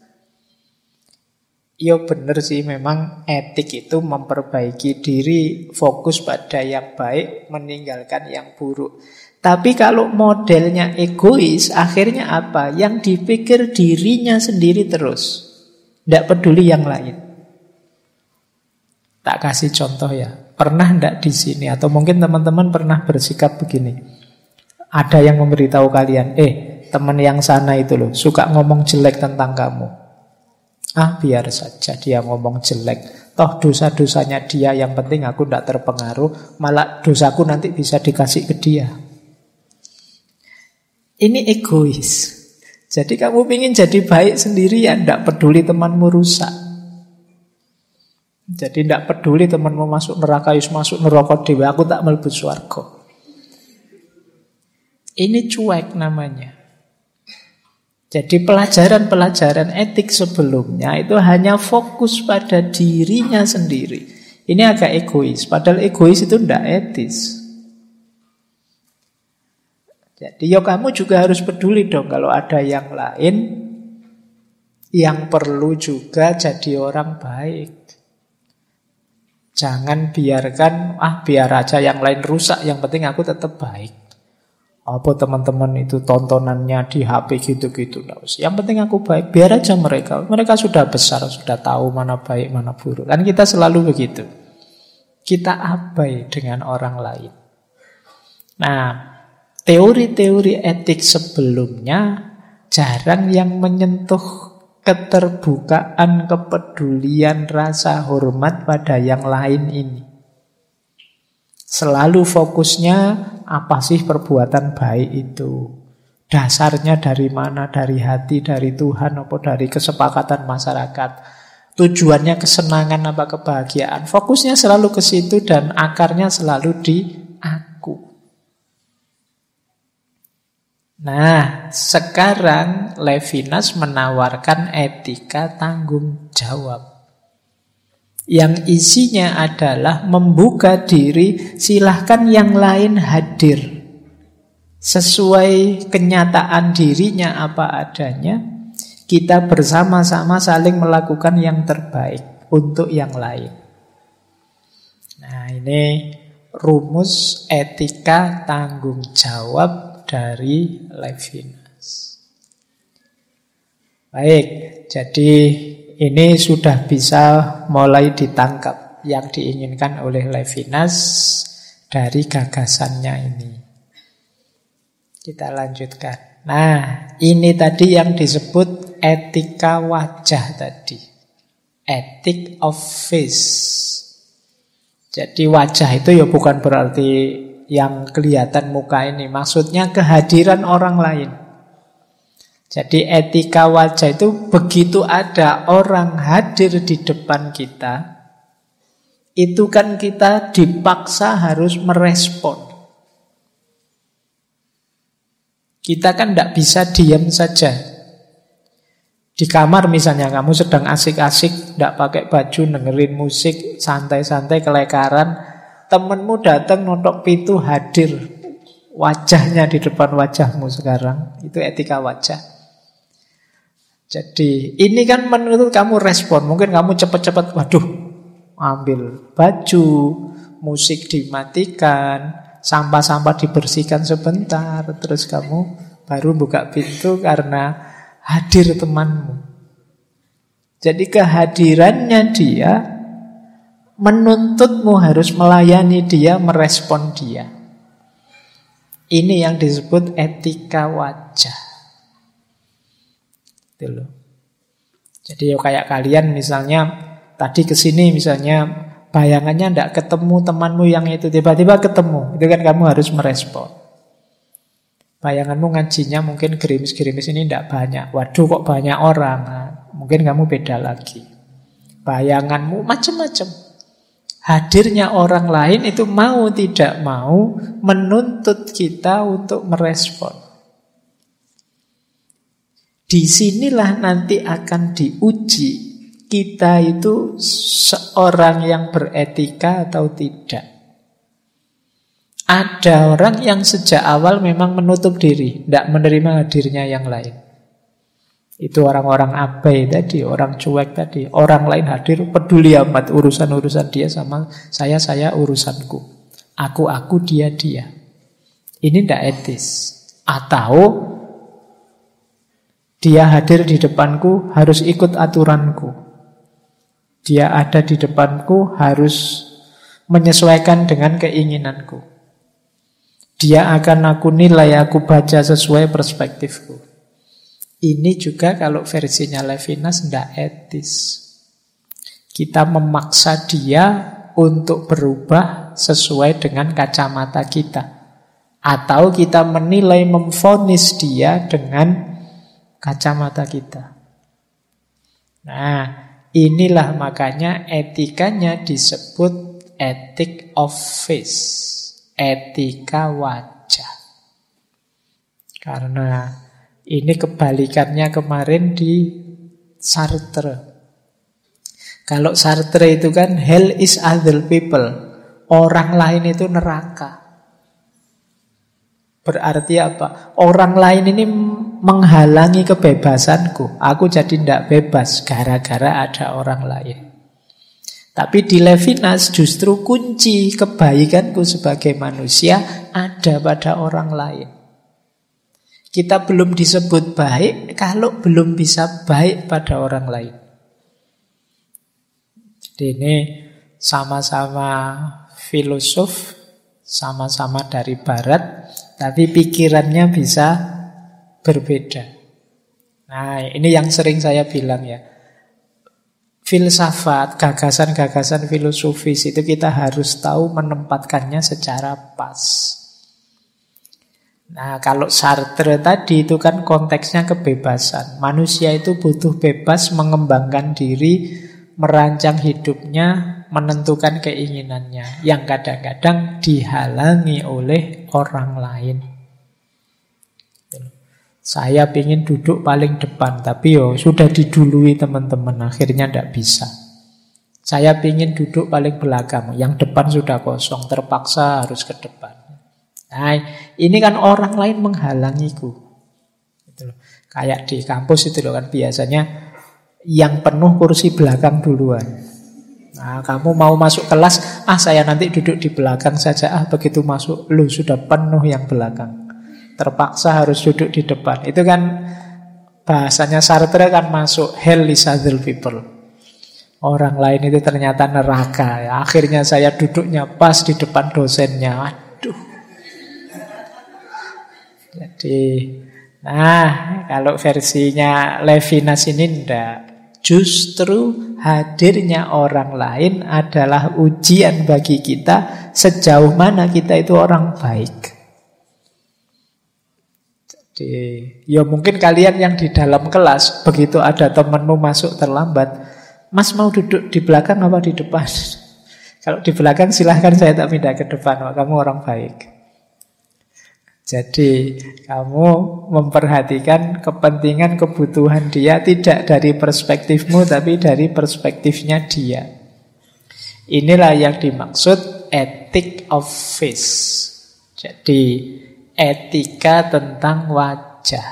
Ya benar sih, memang etik itu memperbaiki diri, fokus pada yang baik, meninggalkan yang buruk. Tapi kalau modelnya egois, akhirnya apa? Yang dipikir dirinya sendiri terus. Tidak peduli yang lain. Tak kasih contoh ya. Pernah enggak di sini atau mungkin teman-teman pernah bersikap begini. Ada yang memberitahu kalian, teman yang sana itu loh suka ngomong jelek tentang kamu. Biar saja dia ngomong jelek. Toh dosa-dosanya dia, yang penting aku enggak terpengaruh, malah dosaku nanti bisa dikasih ke dia. Ini egois. Jadi kamu ingin jadi baik sendirian, enggak peduli temanmu rusak. Jadi tidak peduli temanmu masuk neraka, masuk neraka dewa, aku tak mlebu swarga. Ini cuek namanya. Jadi pelajaran-pelajaran etik sebelumnya itu hanya fokus pada dirinya sendiri. Ini agak egois, padahal egois itu tidak etis. Jadi ya kamu juga harus peduli dong kalau ada yang lain yang perlu juga jadi orang baik. Jangan biarkan, biar aja yang lain rusak, yang penting aku tetap baik. Apa teman-teman itu tontonannya di HP gitu-gitu. Yang penting aku baik, biar aja mereka. Mereka sudah besar, sudah tahu mana baik, mana buruk. Kan kita selalu begitu. Kita abai dengan orang lain. Nah, teori-teori etik sebelumnya jarang yang menyentuh keterbukaan, kepedulian, rasa hormat pada yang lain ini. Selalu fokusnya apa sih perbuatan baik itu? Dasarnya dari mana? Dari hati, dari Tuhan, atau dari kesepakatan masyarakat? Tujuannya kesenangan apa kebahagiaan? Fokusnya selalu ke situ dan akarnya selalu di aku. Nah, sekarang Levinas menawarkan etika tanggung jawab. Yang isinya adalah membuka diri, silahkan yang lain hadir. Sesuai kenyataan dirinya apa adanya, kita bersama-sama saling melakukan yang terbaik untuk yang lain. Nah, ini rumus etika tanggung jawab dari Levinas. Baik, jadi ini sudah bisa mulai ditangkap yang diinginkan oleh Levinas dari gagasannya ini. Kita lanjutkan. Nah, ini tadi yang disebut etika wajah tadi. Ethic of face. Jadi wajah itu ya bukan berarti yang kelihatan muka ini. Maksudnya kehadiran orang lain. Jadi etika wajah itu begitu ada orang hadir di depan kita, itu kan kita dipaksa harus merespon. Kita kan tidak bisa diam saja. Di kamar misalnya kamu sedang asik-asik, tidak pakai baju, dengerin musik, santai-santai kelekaran, temenmu datang notok pintu hadir, wajahnya di depan wajahmu sekarang, itu etika wajah. Jadi ini kan menurut kamu respon. Mungkin kamu cepat-cepat, waduh, ambil baju, musik dimatikan, sampah-sampah dibersihkan sebentar, terus kamu baru buka pintu karena hadir temanmu. Jadi kehadirannya dia menuntutmu harus melayani dia, merespon dia. Ini yang disebut etika wajah. Gitu loh. Jadi ya kayak kalian misalnya tadi kesini misalnya bayangannya tidak ketemu temanmu yang itu, tiba-tiba ketemu, itu kan kamu harus merespon. Bayanganmu ngajinya mungkin gerimis-gerimis ini tidak banyak, waduh kok banyak orang, nah, mungkin kamu beda lagi. Bayanganmu macam-macam. Hadirnya orang lain itu mau tidak mau menuntut kita untuk merespon. Disinilah nanti akan diuji kita itu seorang yang beretika atau tidak. Ada orang yang sejak awal memang menutup diri, tidak menerima hadirnya yang lain. Itu orang-orang abai tadi, orang cuek tadi. Orang lain hadir, peduli amat urusan-urusan dia sama saya urusanku. Aku, dia. Ini tidak etis. Atau dia hadir di depanku harus ikut aturanku. Dia ada di depanku harus menyesuaikan dengan keinginanku. Dia akan aku nilai, aku baca sesuai perspektifku. Ini juga kalau versinya Levinas tidak etis. Kita memaksa dia untuk berubah sesuai dengan kacamata kita. Atau kita menilai, memvonis dia dengan kacamata kita. Nah, inilah makanya etikanya disebut ethic of face, etika wajah. Karena ini kebalikannya kemarin di Sartre. Kalau Sartre itu kan hell is other people, orang lain itu neraka. Berarti apa? Orang lain ini menghalangi kebebasanku. Aku jadi tidak bebas gara-gara ada orang lain. Tapi di Levinas justru kunci kebaikanku sebagai manusia ada pada orang lain. Kita belum disebut baik kalau belum bisa baik pada orang lain. Jadi ini sama-sama filosof, sama-sama dari barat, tapi pikirannya bisa berbeda. Nah, ini yang sering saya bilang ya. Filsafat, gagasan-gagasan filosofis itu kita harus tahu menempatkannya secara pas. Nah, kalau Sartre tadi itu kan konteksnya kebebasan. Manusia itu butuh bebas mengembangkan diri, merancang hidupnya, menentukan keinginannya, yang kadang-kadang dihalangi oleh orang lain. Saya ingin duduk paling depan, tapi sudah didului teman-teman, akhirnya tidak bisa. Saya ingin duduk paling belakang, yang depan sudah kosong, terpaksa harus ke depan. Nah, ini kan orang lain menghalangiku. Kayak di kampus itu loh kan biasanya yang penuh kursi belakang duluan. Nah, kamu mau masuk kelas, saya nanti duduk di belakang saja. Begitu masuk, lu sudah penuh yang belakang. Terpaksa harus duduk di depan. Itu kan bahasanya Sartre kan masuk hell is other people. Orang lain itu ternyata neraka. Akhirnya saya duduknya pas di depan dosennya. Aduh. Jadi, kalau versinya Levinas ini enggak. Justru hadirnya orang lain adalah ujian bagi kita sejauh mana kita itu orang baik. Ya mungkin kalian yang di dalam kelas, begitu ada temanmu masuk terlambat, Mas mau duduk di belakang apa di depan? Kalau di belakang silahkan, saya tak pindah ke depan, kamu orang baik. Jadi kamu memperhatikan kepentingan, kebutuhan dia tidak dari perspektifmu, tapi dari perspektifnya dia. Inilah yang dimaksud ethic of face. Jadi etika tentang wajah.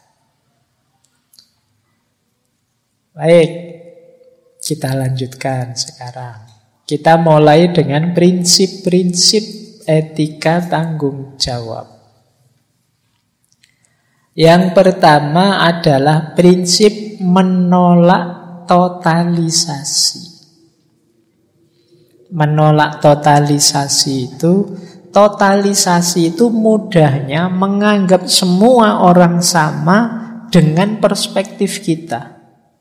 Baik, kita lanjutkan sekarang. Kita mulai dengan prinsip-prinsip etika tanggung jawab. Yang pertama adalah prinsip menolak totalisasi. Menolak totalisasi itu mudahnya menganggap semua orang sama dengan perspektif kita.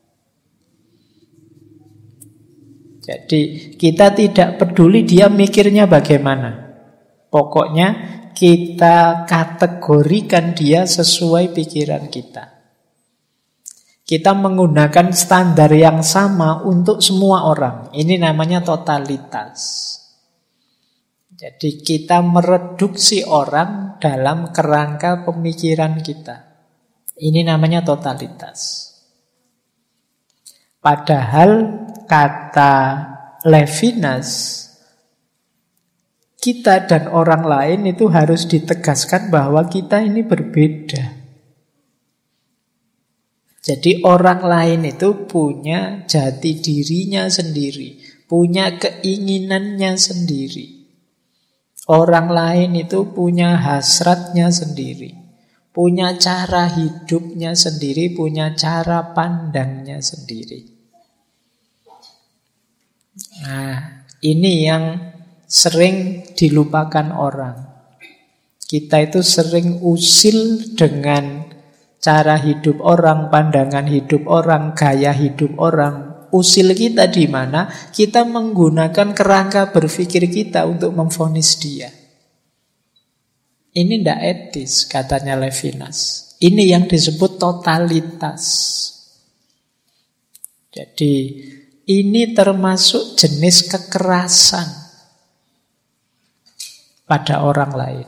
Jadi kita tidak peduli dia mikirnya bagaimana. Pokoknya kita kategorikan dia sesuai pikiran kita. Kita menggunakan standar yang sama untuk semua orang. Ini namanya totalitas. Jadi kita mereduksi orang dalam kerangka pemikiran kita. Ini namanya totalitas. Padahal kata Levinas, kita dan orang lain itu harus ditegaskan bahwa kita ini berbeda. Jadi orang lain itu punya jati dirinya sendiri, punya keinginannya sendiri. Orang lain itu punya hasratnya sendiri, punya cara hidupnya sendiri, punya cara pandangnya sendiri. Nah, ini yang sering dilupakan orang. Kita itu sering usil dengan cara hidup orang, pandangan hidup orang, gaya hidup orang. Usil kita di mana? Kita menggunakan kerangka berpikir kita untuk memvonis dia. Ini tidak etis, katanya Levinas. Ini yang disebut totalitas. Jadi ini termasuk jenis kekerasan pada orang lain.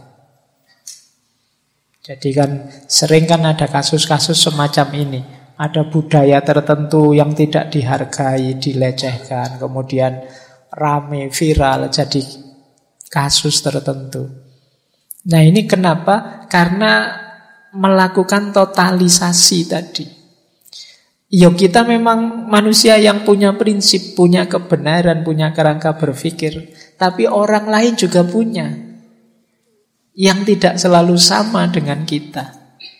Jadi kan sering kan ada kasus-kasus semacam ini. Ada budaya tertentu yang tidak dihargai, dilecehkan, kemudian rame, viral, jadi kasus tertentu. Nah ini kenapa? Karena melakukan totalisasi tadi. Ya kita memang manusia yang punya prinsip, punya kebenaran, punya kerangka berpikir. Tapi orang lain juga punya. Yang tidak selalu sama dengan kita.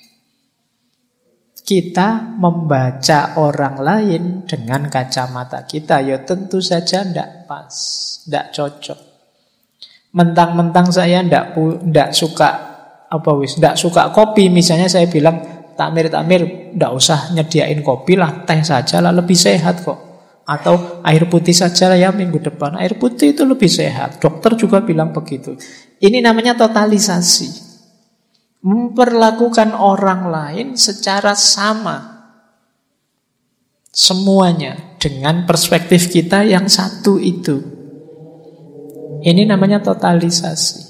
Kita membaca orang lain dengan kacamata kita. Ya tentu saja tidak pas, tidak cocok. Mentang-mentang saya tidak suka tidak suka kopi. Misalnya saya bilang, Takmir, tidak usah nyediain kopi lah, teh saja lah, lebih sehat kok. Atau air putih saja lah ya minggu depan. Air putih itu lebih sehat. Dokter juga bilang begitu. Ini namanya totalisasi. Memperlakukan orang lain secara sama. Semuanya dengan perspektif kita yang satu itu. Ini namanya totalisasi.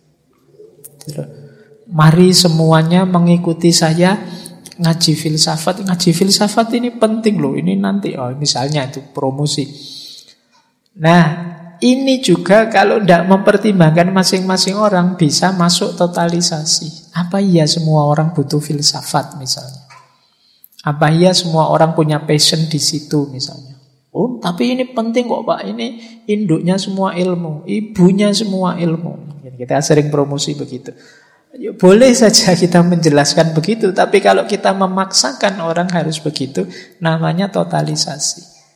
Mari semuanya mengikuti saya ngaji filsafat. Ngaji filsafat ini penting loh. Ini nanti misalnya itu promosi. Nah, ini juga kalau tidak mempertimbangkan masing-masing orang bisa masuk totalisasi. Apa iya semua orang butuh filsafat misalnya? Apa iya semua orang punya passion di situ misalnya? Oh, tapi ini penting kok Pak. Ini induknya semua ilmu, ibunya semua ilmu. Kita sering promosi begitu. Ya, boleh saja kita menjelaskan begitu, tapi kalau kita memaksakan orang harus begitu, namanya totalisasi.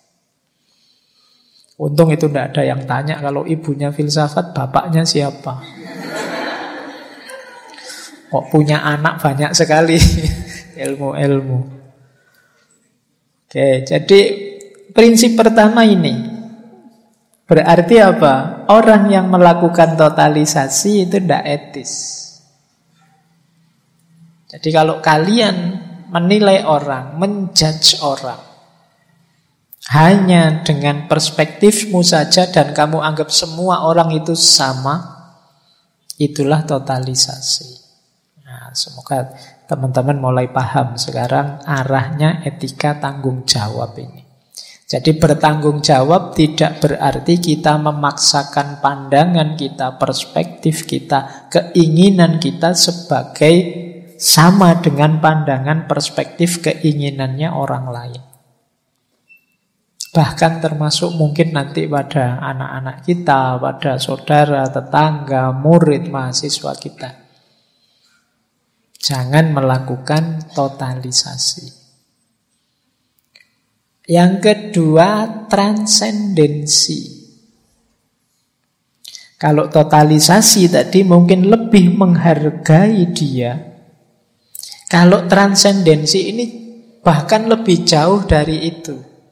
Untung itu tidak ada yang tanya kalau ibunya filsafat, bapaknya siapa? Kok punya anak banyak sekali ilmu-ilmu. Oke, jadi prinsip pertama ini berarti apa? Orang yang melakukan totalisasi itu tidak etis. Jadi kalau kalian menilai orang, menjudge orang hanya dengan perspektifmu saja dan kamu anggap semua orang itu sama, itulah totalisasi. Nah, semoga teman-teman mulai paham sekarang arahnya etika tanggung jawab ini. Jadi bertanggung jawab tidak berarti kita memaksakan pandangan kita, perspektif kita, keinginan kita sebagai sama dengan pandangan perspektif keinginannya orang lain. Bahkan termasuk mungkin nanti pada anak-anak kita, pada saudara, tetangga, murid, mahasiswa kita. Jangan melakukan totalisasi. Yang kedua, transendensi. Kalau totalisasi tadi mungkin lebih menghargai dia. Kalau transendensi ini bahkan lebih jauh dari itu.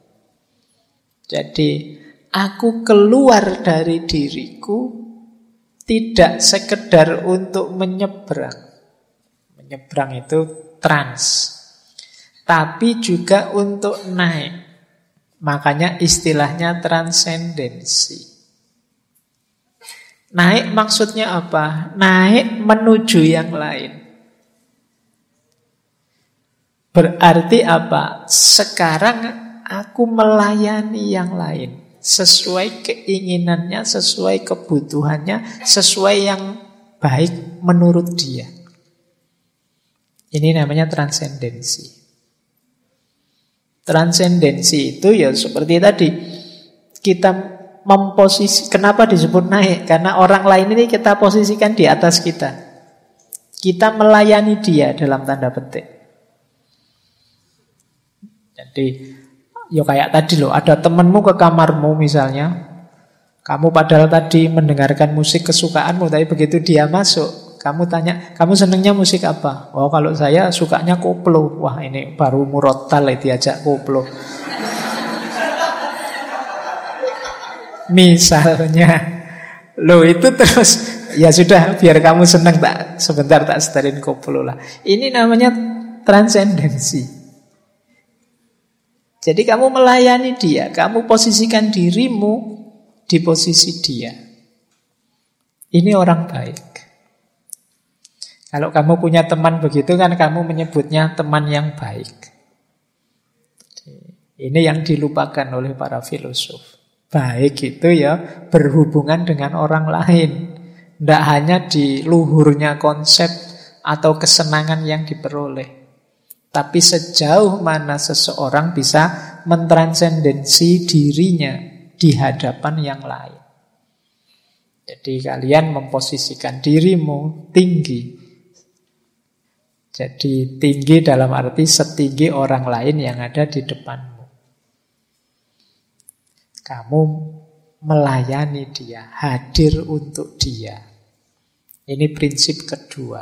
Jadi, aku keluar dari diriku tidak sekedar untuk menyeberang. Menyeberang itu trans. Tapi juga untuk naik. Makanya istilahnya transendensi. Naik maksudnya apa? Naik menuju yang lain. Berarti apa? Sekarang aku melayani yang lain sesuai keinginannya, sesuai kebutuhannya, sesuai yang baik menurut dia. Ini namanya transendensi. Transendensi itu ya seperti tadi, kita memposisi. Kenapa disebut naik? Karena orang lain ini kita posisikan di atas kita. Kita melayani dia dalam tanda petik. Jadi, ya kayak tadi loh, ada temenmu ke kamarmu misalnya, kamu padahal tadi mendengarkan musik kesukaanmu, tapi begitu dia masuk, kamu tanya, kamu senengnya musik apa? Oh, kalau saya sukanya koplo. Wah, ini baru murotal diajak koplo. Misalnya, loh itu terus, ya sudah biar kamu seneng, sebentar tak setelin koplo lah. Ini namanya transendensi. Jadi kamu melayani dia, kamu posisikan dirimu di posisi dia. Ini orang baik. Kalau kamu punya teman begitu kan kamu menyebutnya teman yang baik. Ini yang dilupakan oleh para filosof. Baik itu ya berhubungan dengan orang lain. Tidak hanya di luhurnya konsep atau kesenangan yang diperoleh, tapi sejauh mana seseorang bisa mentransendensi dirinya di hadapan yang lain. Jadi kalian memposisikan dirimu tinggi. Jadi tinggi dalam arti setinggi orang lain yang ada di depanmu. Kamu melayani dia, hadir untuk dia. Ini prinsip kedua.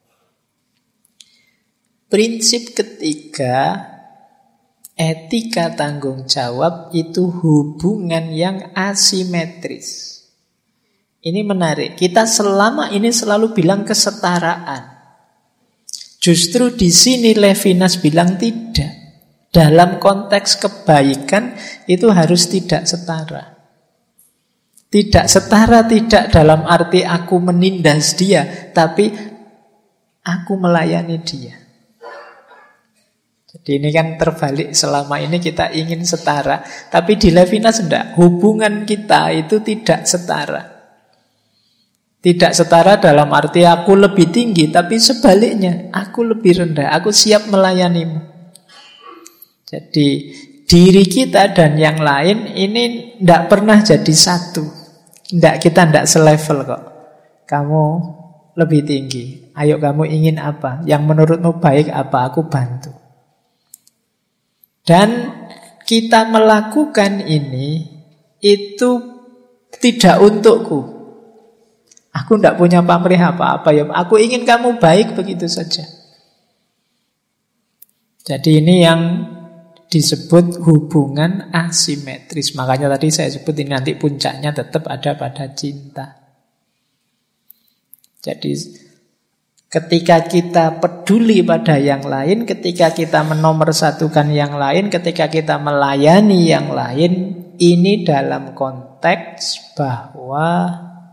Prinsip ketiga, etika tanggung jawab itu hubungan yang asimetris. Ini menarik. Kita selama ini selalu bilang kesetaraan. Justru di sini Levinas bilang tidak. Dalam konteks kebaikan itu harus tidak setara. Tidak setara tidak dalam arti aku menindas dia, tapi aku melayani dia. Jadi ini kan terbalik, selama ini kita ingin setara, tapi di Levinas tidak. Hubungan kita itu tidak setara. Tidak setara dalam arti aku lebih tinggi, tapi sebaliknya aku lebih rendah, aku siap melayanimu. Jadi diri kita dan yang lain ini tidak pernah jadi satu. Kita tidak selevel kok. Kamu lebih tinggi. Ayo kamu ingin apa? Yang menurutmu baik apa? Aku bantu. Dan kita melakukan ini itu tidak untukku. Aku tidak punya pamrih apa-apa ya. Aku ingin kamu baik begitu saja. Jadi ini yang disebut hubungan asimetris. Makanya tadi saya sebut ini nanti puncaknya tetap ada pada cinta. Jadi ketika kita peduli pada yang lain, ketika kita menomorsatukan yang lain, ketika kita melayani yang lain, ini dalam konteks bahwa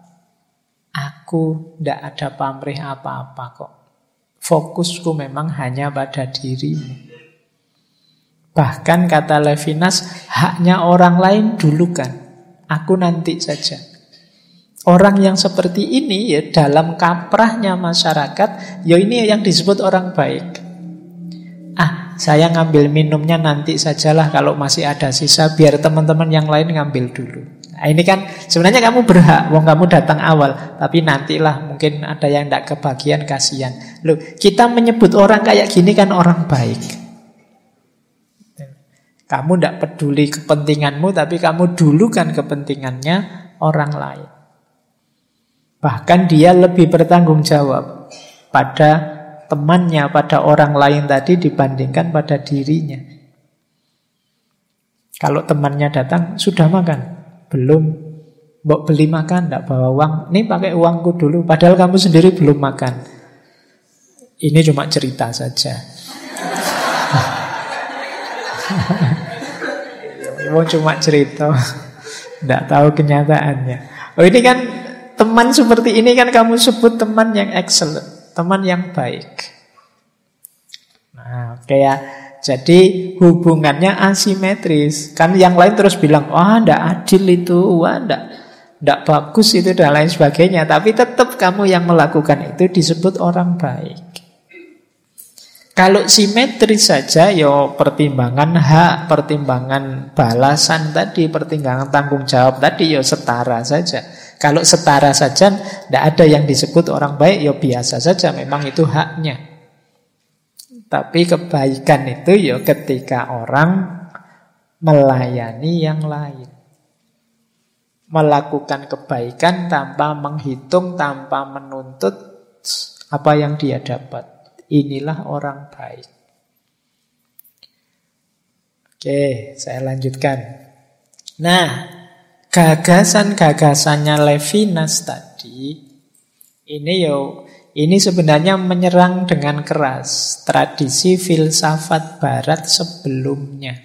aku tidak ada pamrih apa-apa kok. Fokusku memang hanya pada dirimu. Bahkan kata Levinas, haknya orang lain dulukan, aku nanti saja. Orang yang seperti ini ya dalam kaprahnya masyarakat, ya ini yang disebut orang baik. Saya ngambil minumnya nanti sajalah, kalau masih ada sisa biar teman-teman yang lain ngambil dulu. Nah, ini kan sebenarnya kamu berhak, wong kamu datang awal, tapi nantilah mungkin ada yang tidak kebagian, kasihan. Loh, kita menyebut orang kayak gini kan orang baik. Kamu tidak peduli kepentinganmu, tapi kamu dulukan kepentingannya orang lain. Bahkan dia lebih bertanggung jawab pada temannya, pada orang lain tadi dibandingkan pada dirinya. Kalau temannya datang, sudah makan? Belum. Mbok beli makan, tidak bawa uang. Ini pakai uangku dulu, padahal kamu sendiri belum makan. Ini cuma cerita saja. Cuma cerita, tidak tahu kenyataannya. Ini kan teman seperti ini kan kamu sebut teman yang excellent, teman yang baik. Nah, kayak jadi hubungannya asimetris. Kan yang lain terus bilang, wah tidak adil itu, wah tidak bagus itu dan lain sebagainya. Tapi tetap kamu yang melakukan itu disebut orang baik. Kalau simetris saja, ya pertimbangan hak, pertimbangan balasan tadi, pertimbangan tanggung jawab tadi, ya setara saja. Kalau setara saja, tidak ada yang disebut orang baik, ya biasa saja, memang itu haknya. Tapi kebaikan itu ya ketika orang melayani yang lain. Melakukan kebaikan tanpa menghitung, tanpa menuntut apa yang dia dapat. Inilah orang baik. Oke, saya lanjutkan. Nah, gagasan-gagasannya Levinas tadi ini sebenarnya menyerang dengan keras tradisi filsafat barat sebelumnya.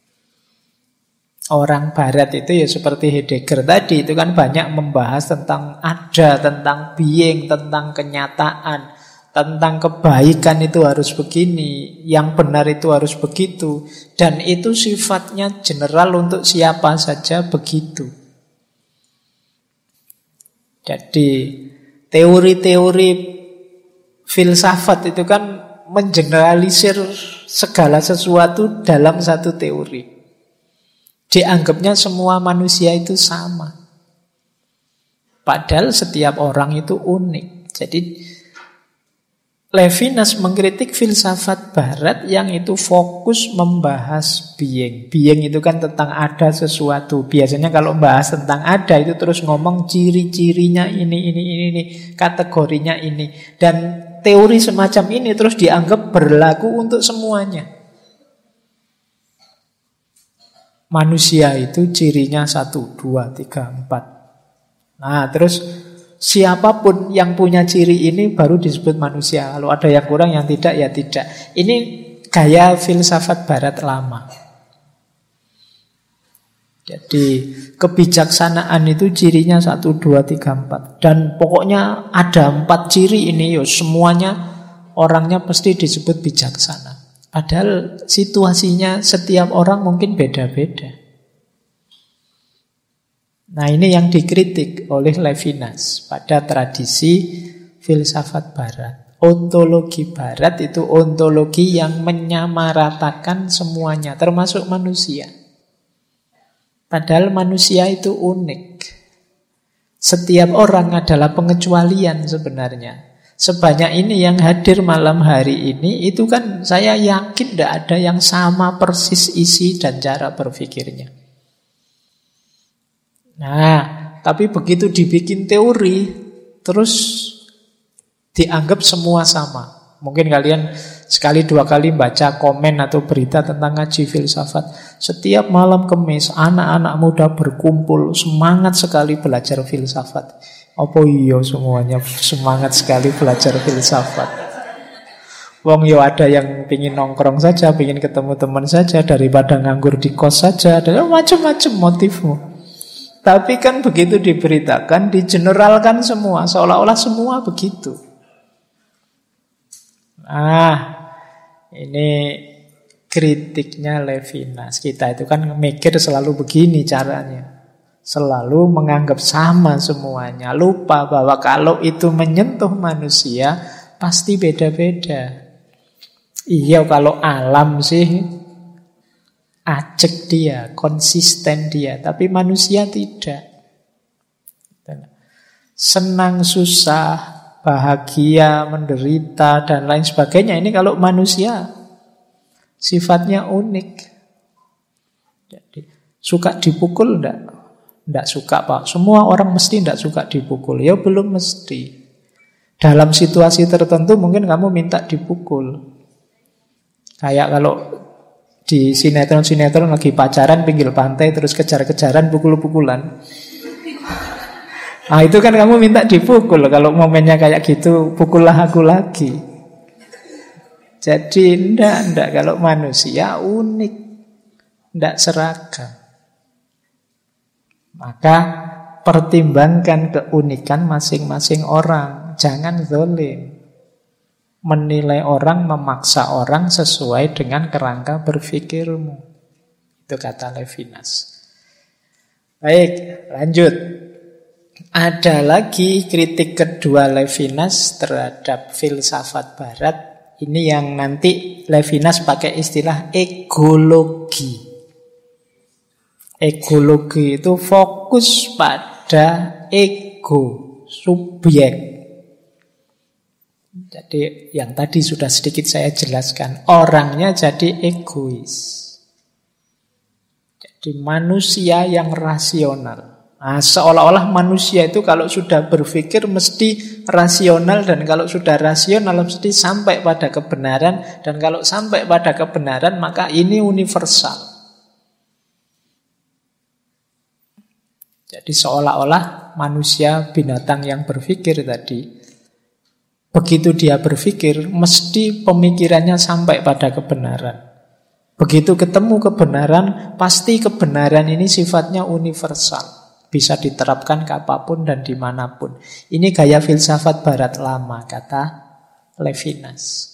Orang barat itu ya seperti Heidegger tadi, itu kan banyak membahas tentang ada, tentang being, tentang kenyataan, tentang kebaikan itu harus begini, yang benar itu harus begitu. Dan itu sifatnya general untuk siapa saja begitu. Jadi Teori-teori filsafat itu kan mengeneralisir segala sesuatu dalam satu teori. Dianggapnya semua manusia itu sama. Padahal setiap orang itu unik. Jadi Levinas mengkritik filsafat barat yang itu fokus membahas being. Being itu kan tentang ada sesuatu. Biasanya kalau membahas tentang ada itu terus ngomong ciri-cirinya ini, kategorinya ini. Dan teori semacam ini terus dianggap berlaku untuk semuanya. Manusia itu cirinya 1, 2, 3, 4. Nah terus siapapun yang punya ciri ini baru disebut manusia. Kalau ada yang kurang, yang tidak, ya tidak. Ini gaya filsafat barat lama. Jadi kebijaksanaan itu cirinya 1, 2, 3, 4. Dan pokoknya ada 4 ciri ini, yo semuanya orangnya pasti disebut bijaksana. Padahal situasinya setiap orang mungkin beda-beda. Nah ini yang dikritik oleh Levinas pada tradisi filsafat barat. Ontologi barat itu ontologi yang menyamaratakan semuanya, termasuk manusia. Padahal manusia itu unik. Setiap orang adalah pengecualian sebenarnya. Sebanyak ini yang hadir malam hari ini, itu kan saya yakin tidak ada yang sama persis isi dan cara berpikirnya. Nah, tapi begitu dibikin teori, terus dianggap semua sama. Mungkin kalian sekali dua kali baca komen atau berita tentang ngaji filsafat. Setiap malam Kamis, anak-anak muda berkumpul, semangat sekali belajar filsafat. Apa iya semuanya semangat sekali belajar filsafat? Wong yo ada yang pingin nongkrong saja, pingin ketemu teman saja, daripada nganggur di kos saja. Ada macam-macam motifmu. Tapi kan begitu diberitakan, digeneralkan semua, seolah-olah semua begitu. Nah, ini kritiknya Levinas. Kita itu kan mikir selalu begini caranya. Selalu menganggap sama semuanya. Lupa bahwa kalau itu menyentuh manusia, pasti beda-beda. Iya, kalau alam sih acek dia, konsisten dia. Tapi manusia tidak. Senang, susah, bahagia, menderita, dan lain sebagainya. Ini kalau manusia sifatnya unik. Jadi, suka dipukul enggak? Enggak suka, Pak. Semua orang mesti enggak suka dipukul. Ya belum mesti. Dalam situasi tertentu mungkin kamu minta dipukul. Kayak kalau di sinetron-sinetron lagi pacaran pinggir pantai terus kejar-kejaran pukul-pukulan. Nah itu kan kamu minta dipukul. Kalau momennya kayak gitu, pukullah aku lagi. Jadi enggak. Kalau manusia unik, enggak seragam. Maka pertimbangkan keunikan masing-masing orang. Jangan zalim. Menilai orang, memaksa orang sesuai dengan kerangka berpikirmu. Itu kata Levinas. Baik, lanjut. Ada lagi kritik kedua Levinas terhadap filsafat barat. Ini yang nanti Levinas pakai istilah egologi. Egologi itu fokus pada ego, subjek. Jadi yang tadi sudah sedikit saya jelaskan, orangnya jadi egois. Jadi manusia yang rasional. Nah, seolah-olah manusia itu kalau sudah berpikir mesti rasional, dan kalau sudah rasional mesti sampai pada kebenaran, dan kalau sampai pada kebenaran maka ini universal. Jadi seolah-olah manusia binatang yang berpikir tadi, begitu dia berpikir, mesti pemikirannya sampai pada kebenaran. Begitu ketemu kebenaran, pasti kebenaran ini sifatnya universal. Bisa diterapkan kapanpun dan dimanapun. Ini gaya filsafat barat lama, kata Levinas.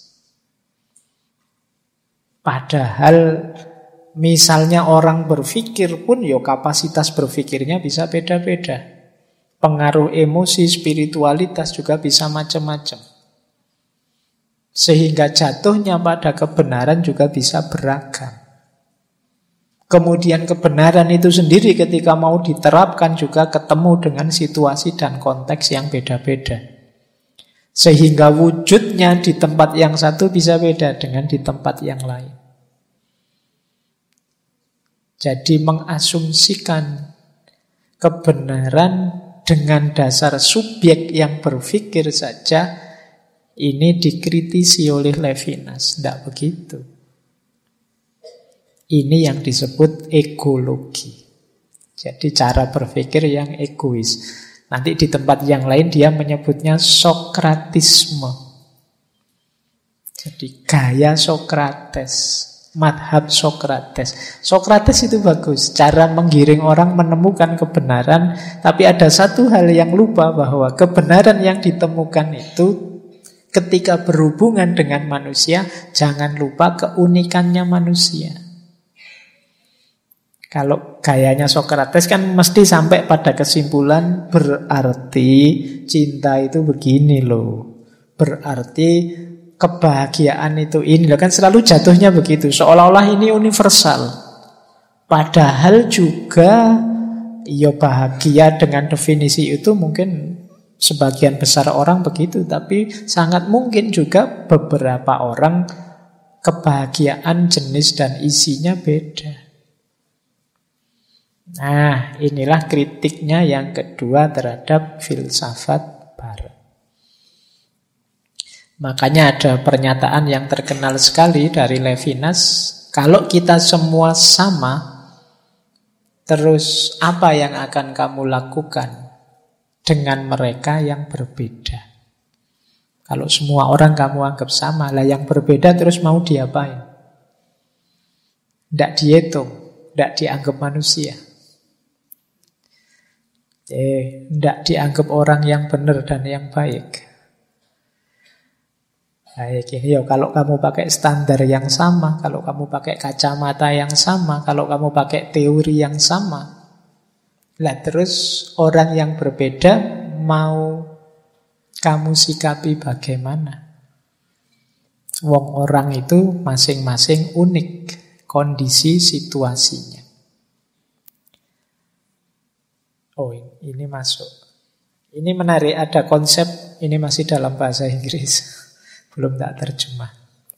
Padahal misalnya orang berpikir pun, ya kapasitas berpikirnya bisa beda-beda. Pengaruh emosi, spiritualitas juga bisa macam-macam. Sehingga jatuhnya pada kebenaran juga bisa beragam. Kemudian kebenaran itu sendiri ketika mau diterapkan juga ketemu dengan situasi dan konteks yang beda-beda. Sehingga wujudnya di tempat yang satu bisa beda dengan di tempat yang lain. Jadi mengasumsikan kebenaran dengan dasar subjek yang berpikir saja, ini dikritisi oleh Levinas. Tidak begitu. Ini yang disebut egologi. Jadi cara berpikir yang egois. Nanti di tempat yang lain dia menyebutnya Sokratisme. Jadi gaya Sokrates, madhab Sokrates. Sokrates itu bagus, cara menggiring orang menemukan kebenaran. Tapi ada satu hal yang lupa, bahwa kebenaran yang ditemukan itu ketika berhubungan dengan manusia, jangan lupa keunikannya manusia. Kalau gayanya Sokrates kan mesti sampai pada kesimpulan, berarti cinta itu begini loh, berarti kebahagiaan itu ini loh, kan selalu jatuhnya begitu, seolah-olah ini universal. Padahal juga ya bahagia dengan definisi itu mungkin sebagian besar orang begitu, tapi sangat mungkin juga beberapa orang kebahagiaan jenis dan isinya beda. Nah, inilah kritiknya yang kedua terhadap filsafat barat. Makanya ada pernyataan yang terkenal sekali dari Levinas, kalau kita semua sama, terus apa yang akan kamu lakukan dengan mereka yang berbeda? Kalau semua orang kamu anggap sama, lah yang berbeda terus mau diapain? Tidak dihitung, tidak dianggap manusia. Tidak dianggap orang yang benar dan yang baik. Baik, ya, kalau kamu pakai standar yang sama, kalau kamu pakai kacamata yang sama, kalau kamu pakai teori yang sama, lah terus orang yang berbeda mau kamu sikapi bagaimana? Wong orang itu masing-masing unik kondisi situasinya. Oh, ini masuk. Ini menarik, ada konsep, ini masih dalam bahasa Inggris. Belum tak terjemah.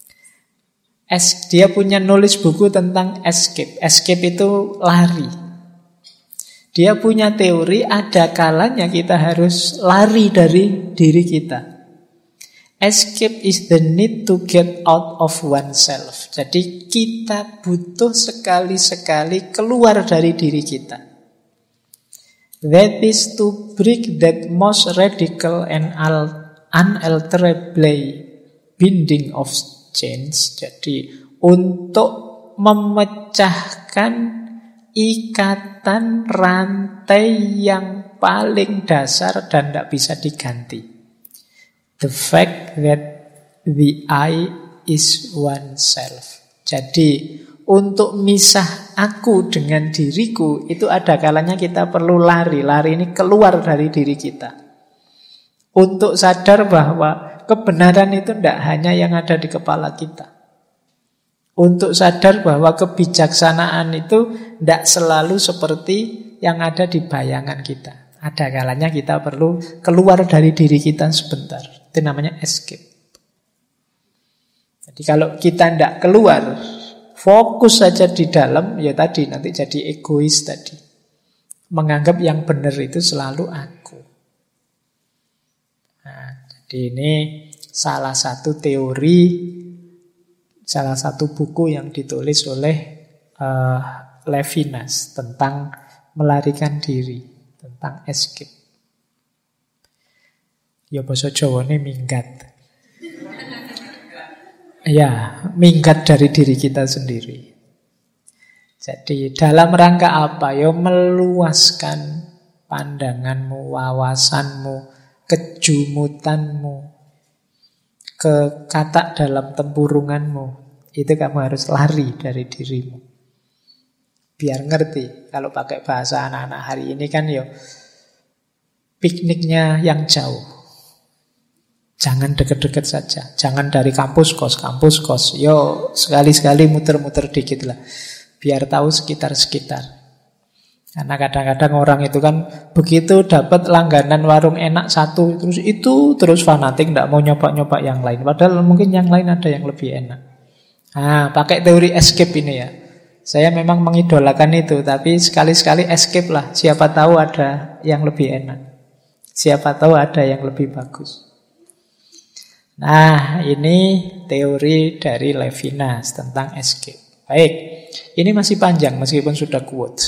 Dia punya nulis buku tentang escape. Escape itu lari. Dia punya teori ada kalanya kita harus lari dari diri kita. Escape is the need to get out of oneself. Jadi kita butuh sekali-sekali keluar dari diri kita. That is to break that most radical and unalterable binding of change. Jadi untuk memecahkan ikatan rantai yang paling dasar dan tidak bisa diganti. The fact that the I is oneself. Jadi untuk misah aku dengan diriku, itu ada kalanya kita perlu lari. Lari ini keluar dari diri kita. Untuk sadar bahwa kebenaran itu tidak hanya yang ada di kepala kita. Untuk sadar bahwa kebijaksanaan itu tidak selalu seperti yang ada di bayangan kita. Ada kalanya kita perlu keluar dari diri kita sebentar. Itu namanya escape. Jadi kalau kita tidak keluar, fokus saja di dalam, ya tadi nanti jadi egois tadi. Menganggap yang benar itu selalu aku. Nah, jadi ini salah satu teori, salah satu buku yang ditulis oleh Levinas tentang melarikan diri, tentang escape. Ya basa Jawane minggat. Ya, minggat dari diri kita sendiri. Jadi dalam rangka apa? Ya meluaskan pandanganmu, wawasanmu, kejumutanmu, kekatak dalam tempurunganmu. Itu kamu harus lari dari dirimu. Biar ngerti. Kalau pakai bahasa anak-anak hari ini kan ya pikniknya yang jauh. Jangan deket-deket saja. Jangan dari kampus kos. Yo, sekali-sekali muter-muter dikit lah. Biar tahu sekitar-sekitar. Karena kadang-kadang orang itu kan begitu dapat langganan warung enak satu, terus fanatik, tidak mau nyoba-nyoba yang lain. Padahal mungkin yang lain ada yang lebih enak. Pakai teori escape ini ya. Saya memang mengidolakan itu, tapi sekali-sekali escape lah. Siapa tahu ada yang lebih enak. Siapa tahu ada yang lebih bagus. Nah, ini teori dari Levinas tentang escape. Baik, ini masih panjang meskipun sudah quote.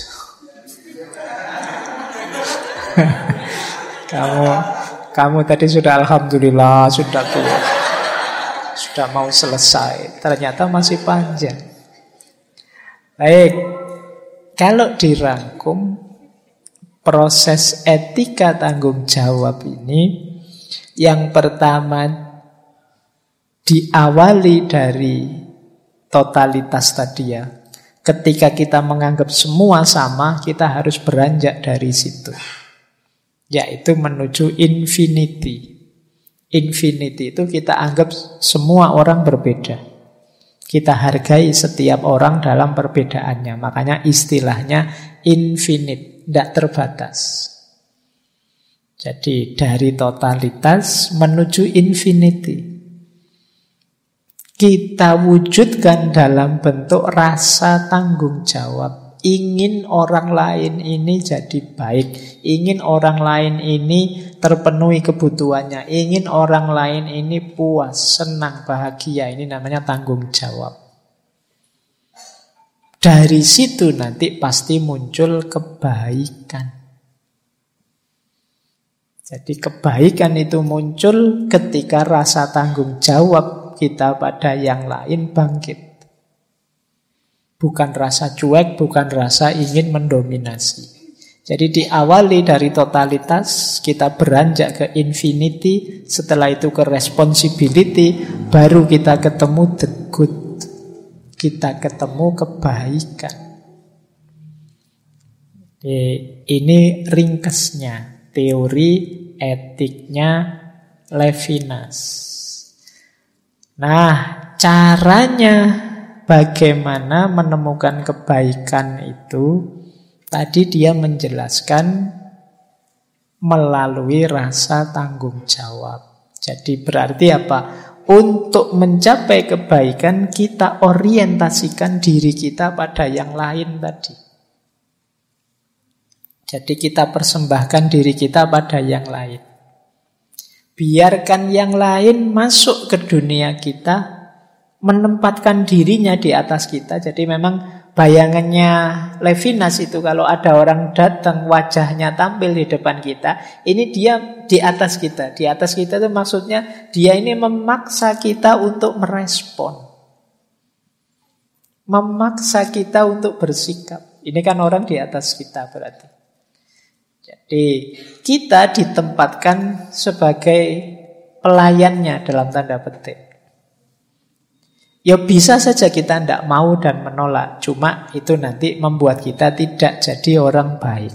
Kamu tadi sudah alhamdulillah, sudah quote. Sudah mau selesai. Ternyata masih panjang. Baik, kalau dirangkum, proses etika tanggung jawab ini yang pertama diawali dari totalitas tadi ya. Ketika kita menganggap semua sama, kita harus beranjak dari situ, yaitu menuju infinity. Infinity itu kita anggap semua orang berbeda. Kita hargai setiap orang dalam perbedaannya. Makanya istilahnya infinite, tidak terbatas. Jadi dari totalitas menuju infinity. Kita wujudkan dalam bentuk rasa tanggung jawab. Ingin orang lain ini jadi baik. Ingin orang lain ini terpenuhi kebutuhannya. Ingin orang lain ini puas, senang, bahagia. Ini namanya tanggung jawab. Dari situ nanti pasti muncul kebaikan. Jadi kebaikan itu muncul ketika rasa tanggung jawab kita pada yang lain bangkit. Bukan rasa cuek, bukan rasa ingin mendominasi. Jadi diawali dari totalitas, kita beranjak ke infinity, setelah itu ke responsibility, baru kita ketemu the good. Kita ketemu kebaikan. Ini ringkasnya teori etiknya Levinas. Nah, caranya bagaimana menemukan kebaikan itu, tadi dia menjelaskan melalui rasa tanggung jawab. Jadi berarti apa? Untuk mencapai kebaikan, kita orientasikan diri kita pada yang lain tadi. Jadi kita persembahkan diri kita pada yang lain. Biarkan yang lain masuk ke dunia kita, menempatkan dirinya di atas kita. Jadi memang bayangannya Levinas itu kalau ada orang datang wajahnya tampil di depan kita, ini dia di atas kita. Di atas kita itu maksudnya dia ini memaksa kita untuk merespon. Memaksa kita untuk bersikap. Ini kan orang di atas kita berarti. Jadi kita ditempatkan sebagai pelayannya dalam tanda petik. Ya bisa saja kita tidak mau dan menolak. Cuma itu nanti membuat kita tidak jadi orang baik.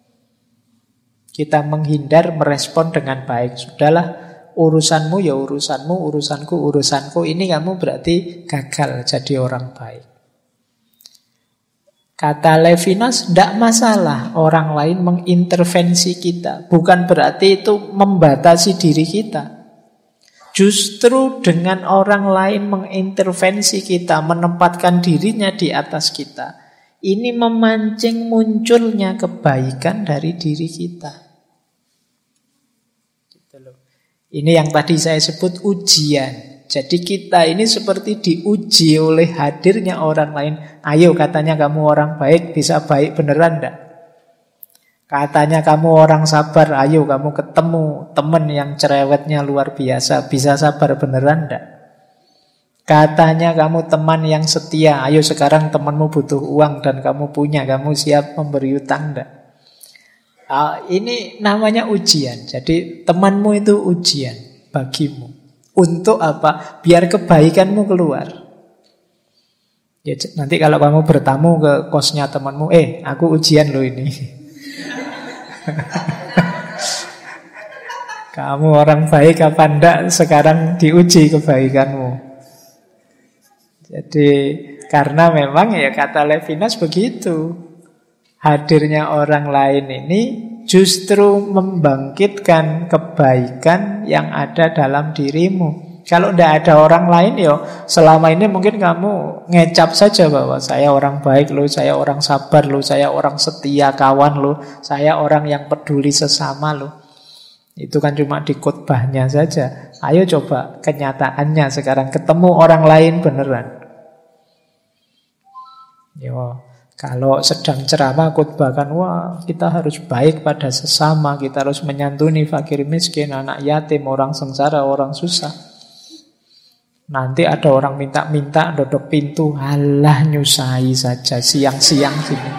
Kita menghindar merespon dengan baik. Sudahlah, urusanmu ya urusanmu, urusanku urusanku. Ini kamu berarti gagal jadi orang baik. Kata Levinas, tidak masalah orang lain mengintervensi kita. Bukan berarti itu membatasi diri kita. Justru dengan orang lain mengintervensi kita, menempatkan dirinya di atas kita, ini memancing munculnya kebaikan dari diri kita. Ini yang tadi saya sebut ujian. Jadi kita ini seperti diuji oleh hadirnya orang lain. Ayo katanya kamu orang baik, bisa baik beneran enggak? Katanya kamu orang sabar, ayo kamu ketemu teman yang cerewetnya luar biasa, bisa sabar beneran enggak? Katanya kamu teman yang setia, ayo sekarang temanmu butuh uang dan kamu punya, kamu siap memberi utang enggak? Ini namanya ujian. Jadi temanmu itu ujian bagimu. Untuk apa? Biar kebaikanmu keluar. Ya, nanti kalau kamu bertamu ke kosnya temanmu, aku ujian loh ini. Kamu orang baik apa enggak, sekarang diuji kebaikanmu. Jadi karena memang ya kata Levinas begitu. Hadirnya orang lain ini justru membangkitkan kebaikan yang ada dalam dirimu. Kalau tidak ada orang lain, ya selama ini mungkin kamu ngecap saja bahwa saya orang baik loh, saya orang sabar loh, saya orang setia kawan loh, saya orang yang peduli sesama loh. Itu kan cuma di khotbahnya saja. Ayo coba kenyataannya sekarang ketemu orang lain beneran. Yo, kalau sedang ceramah khotbahkan, wah kita harus baik pada sesama, kita harus menyantuni fakir miskin, anak yatim, orang sengsara, orang susah. Nanti ada orang minta-minta dodok pintu, halah nyusahi saja siang-siang sini.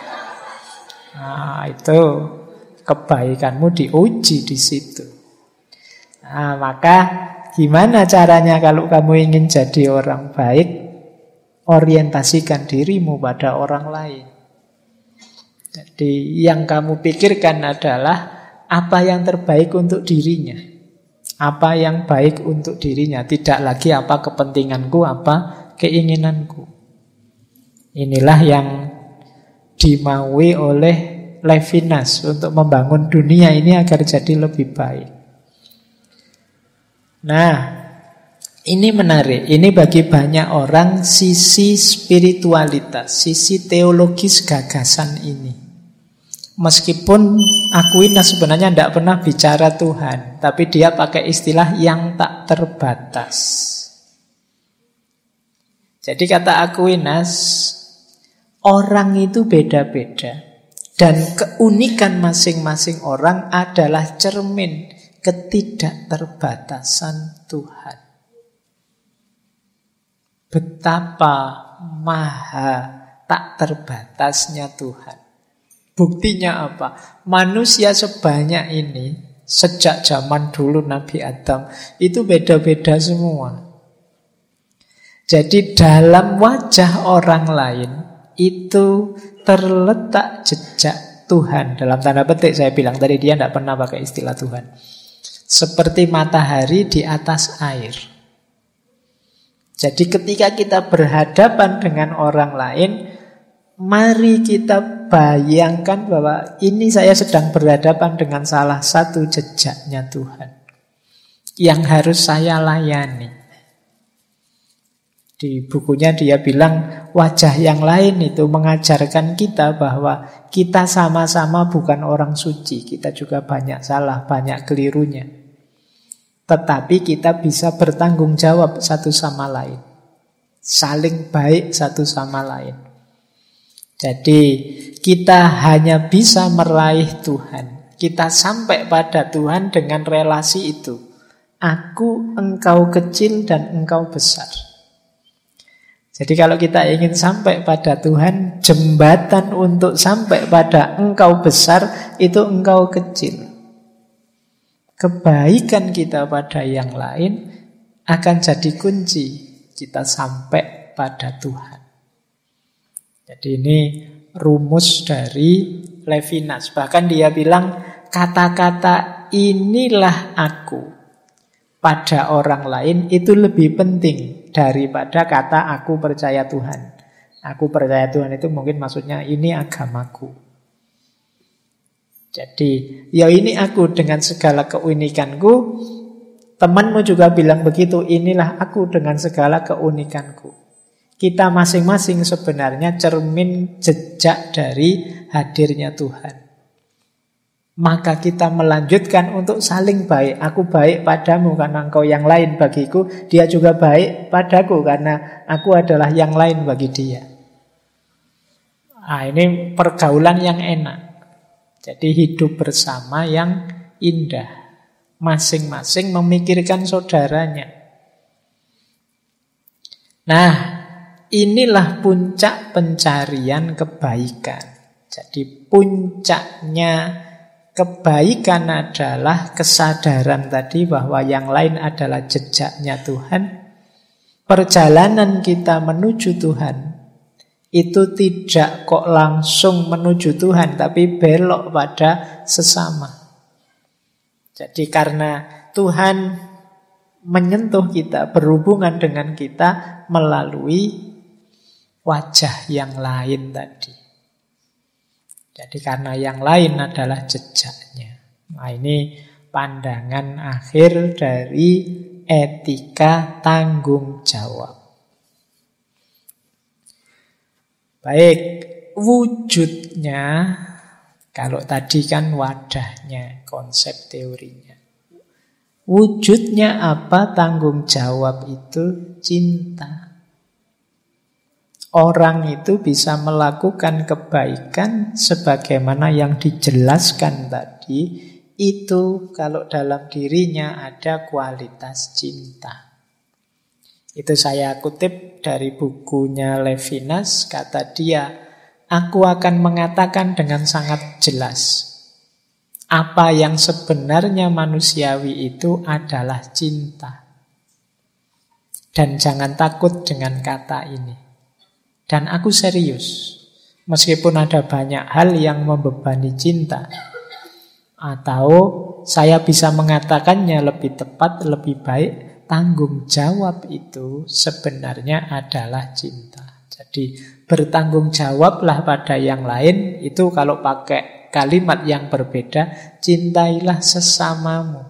Nah, itu kebaikanmu diuji di situ. Nah, maka gimana caranya kalau kamu ingin jadi orang baik? Orientasikan dirimu pada orang lain. Jadi yang kamu pikirkan adalah apa yang terbaik untuk dirinya. Apa yang baik untuk dirinya. Tidak lagi apa kepentinganku, apa keinginanku. Inilah yang dimaui oleh Levinas untuk membangun dunia ini agar jadi lebih baik. Nah, ini menarik. Ini bagi banyak orang sisi spiritualitas, sisi teologis gagasan ini. Meskipun Aquinas sebenarnya tidak pernah bicara Tuhan, tapi dia pakai istilah yang tak terbatas. Jadi kata Aquinas, orang itu beda-beda, dan keunikan masing-masing orang adalah cermin ketidakterbatasan Tuhan. Betapa maha tak terbatasnya Tuhan. Buktinya apa? Manusia sebanyak ini, sejak zaman dulu Nabi Adam, itu beda-beda semua. Jadi dalam wajah orang lain, itu terletak jejak Tuhan. Dalam tanda petik saya bilang tadi, dia tidak pernah pakai istilah Tuhan. Seperti matahari di atas air. Jadi ketika kita berhadapan dengan orang lain, mari kita bayangkan bahwa ini saya sedang berhadapan dengan salah satu jejaknya Tuhan yang harus saya layani. Di bukunya dia bilang wajah yang lain itu mengajarkan kita bahwa kita sama-sama bukan orang suci. Kita juga banyak salah, banyak kelirunya. Tetapi kita bisa bertanggung jawab satu sama lain. Saling baik satu sama lain. Jadi kita hanya bisa meraih Tuhan. Kita sampai pada Tuhan dengan relasi itu. Aku, engkau kecil dan engkau besar. Jadi kalau kita ingin sampai pada Tuhan, jembatan untuk sampai pada engkau besar itu engkau kecil. Kebaikan kita pada yang lain akan jadi kunci kita sampai pada Tuhan. Jadi ini rumus dari Levinas. Bahkan dia bilang kata-kata inilah aku pada orang lain itu lebih penting daripada kata aku percaya Tuhan. Aku percaya Tuhan itu mungkin maksudnya ini agamaku. Jadi ya ini aku dengan segala keunikanku. Temanmu juga bilang begitu, inilah aku dengan segala keunikanku. Kita masing-masing sebenarnya cermin jejak dari hadirnya Tuhan. Maka kita melanjutkan untuk saling baik. Aku baik padamu karena engkau yang lain bagiku. Dia juga baik padaku karena aku adalah yang lain bagi dia. Nah, ini pergaulan yang enak. Jadi hidup bersama yang indah. Masing-masing memikirkan saudaranya. Nah, inilah puncak pencarian kebaikan. Jadi puncaknya kebaikan adalah kesadaran tadi bahwa yang lain adalah jejaknya Tuhan. Perjalanan kita menuju Tuhan itu tidak kok langsung menuju Tuhan, tapi belok pada sesama. Jadi karena Tuhan menyentuh kita, berhubungan dengan kita melalui wajah yang lain tadi. Jadi karena yang lain adalah jejaknya. Nah, ini pandangan akhir dari etika tanggung jawab. Baik, wujudnya, kalau tadi kan wadahnya, konsep teorinya. Wujudnya apa tanggung jawab itu? Cinta. Orang itu bisa melakukan kebaikan sebagaimana yang dijelaskan tadi, itu kalau dalam dirinya ada kualitas cinta. Itu saya kutip dari bukunya Levinas, kata dia, aku akan mengatakan dengan sangat jelas, apa yang sebenarnya manusiawi itu adalah cinta. Dan jangan takut dengan kata ini. Dan aku serius, meskipun ada banyak hal yang membebani cinta. Atau saya bisa mengatakannya lebih tepat, lebih baik, tanggung jawab itu sebenarnya adalah cinta. Jadi bertanggung jawablah pada yang lain, itu kalau pakai kalimat yang berbeda, cintailah sesamamu.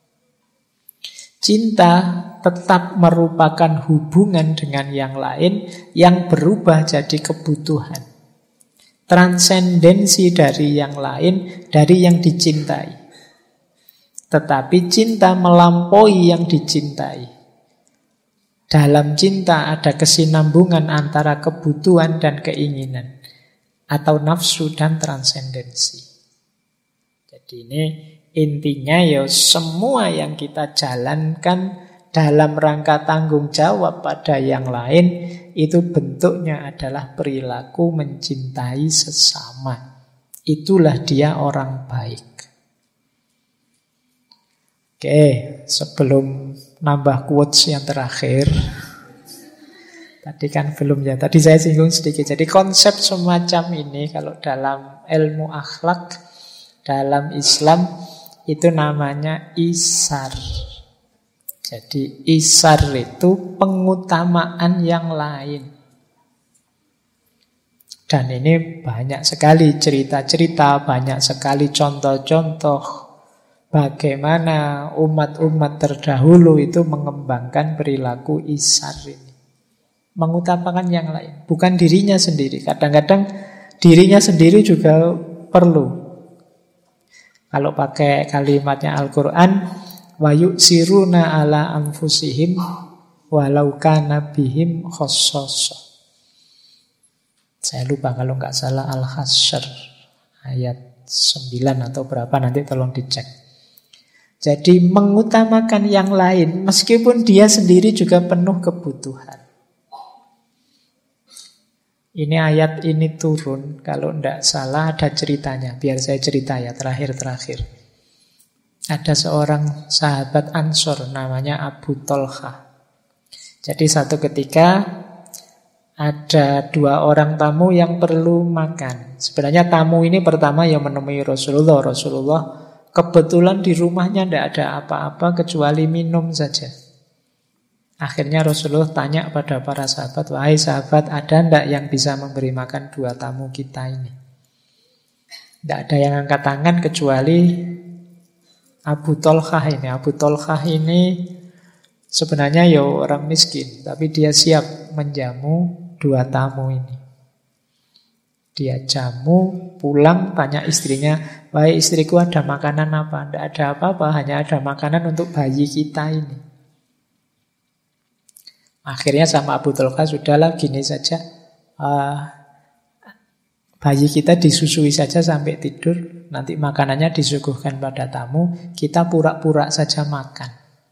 Cinta tetap merupakan hubungan dengan yang lain yang berubah jadi kebutuhan. Transendensi dari yang lain, dari yang dicintai. Tetapi cinta melampaui yang dicintai. Dalam cinta ada kesinambungan antara kebutuhan dan keinginan, atau nafsu dan transendensi. Jadi ini intinya ya, semua yang kita jalankan dalam rangka tanggung jawab pada yang lain, itu bentuknya adalah perilaku mencintai sesama. Itulah dia orang baik. Oke, sebelum nambah quotes yang terakhir, tadi kan belum ya, tadi saya singgung sedikit. Jadi konsep semacam ini kalau dalam ilmu akhlak, dalam Islam, itu namanya isar. Jadi isar itu pengutamaan yang lain. Dan ini banyak sekali cerita-cerita, banyak sekali contoh-contoh bagaimana umat-umat terdahulu itu mengembangkan perilaku isar ini. Mengutamakan yang lain, bukan dirinya sendiri. Kadang-kadang dirinya sendiri juga perlu. Kalau pakai kalimatnya Al-Quran, wa yu'siruna ala anfusihim walau kana bihim khossasa. Saya lupa kalau nggak salah Al-Hasyr ayat 9 atau berapa, nanti tolong dicek. Jadi mengutamakan yang lain meskipun dia sendiri juga penuh kebutuhan. Ini ayat ini turun, kalau tidak salah ada ceritanya. Biar saya cerita ya, terakhir-terakhir. Ada seorang sahabat Ansor namanya Abu Tolha. Jadi satu ketika ada dua orang tamu yang perlu makan. Sebenarnya tamu ini pertama yang menemui Rasulullah. Rasulullah kebetulan di rumahnya tidak ada apa-apa kecuali minum saja. Akhirnya Rasulullah tanya pada para sahabat, wahai sahabat, ada tidak yang bisa memberi makan dua tamu kita ini? Tidak ada yang angkat tangan kecuali Abu Tolha ini. Abu Tolha ini sebenarnya ya orang miskin, tapi dia siap menjamu dua tamu ini. Dia jamu, pulang, tanya istrinya, wahai istriku, ada makanan apa? Tidak ada apa-apa, hanya ada makanan untuk bayi kita ini. Akhirnya sama Abu Tolha, sudahlah gini saja, bayi kita disusui saja sampai tidur, nanti makanannya disuguhkan pada tamu, kita pura-pura saja makan.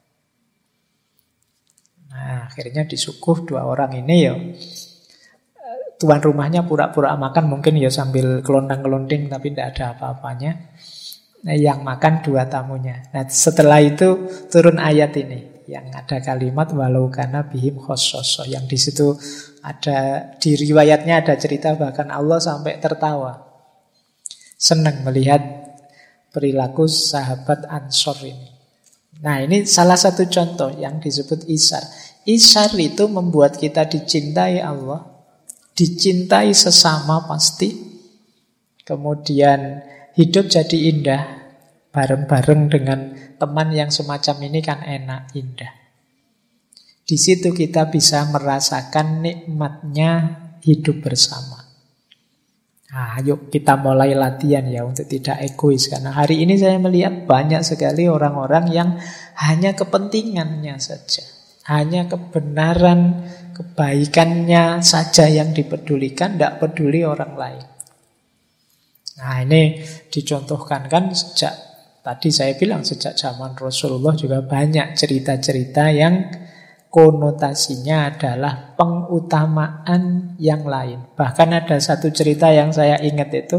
Nah, akhirnya disuguh dua orang ini ya. Tuan rumahnya pura-pura makan, mungkin ya sambil kelondang-kelonding, tapi tidak ada apa-apanya. Nah, yang makan dua tamunya. Nah, setelah itu turun ayat ini, yang ada kalimat walau kana bihim khossasa, yang di situ ada, di riwayatnya ada cerita bahkan Allah sampai tertawa, senang melihat perilaku sahabat Ansor ini. Nah, ini salah satu contoh yang disebut isar. Isar itu membuat kita dicintai Allah, dicintai sesama pasti. Kemudian hidup jadi indah. Bareng-bareng dengan teman yang semacam ini kan enak, indah. Di situ kita bisa merasakan nikmatnya hidup bersama. Nah, yuk kita mulai latihan ya untuk tidak egois. Karena hari ini saya melihat banyak sekali orang-orang yang hanya kepentingannya saja. Hanya kebenaran, kebaikannya saja yang dipedulikan, tidak peduli orang lain. Nah, ini dicontohkan kan sejak, tadi saya bilang sejak zaman Rasulullah juga banyak cerita-cerita yang konotasinya adalah pengutamaan yang lain. Bahkan ada satu cerita yang saya ingat itu,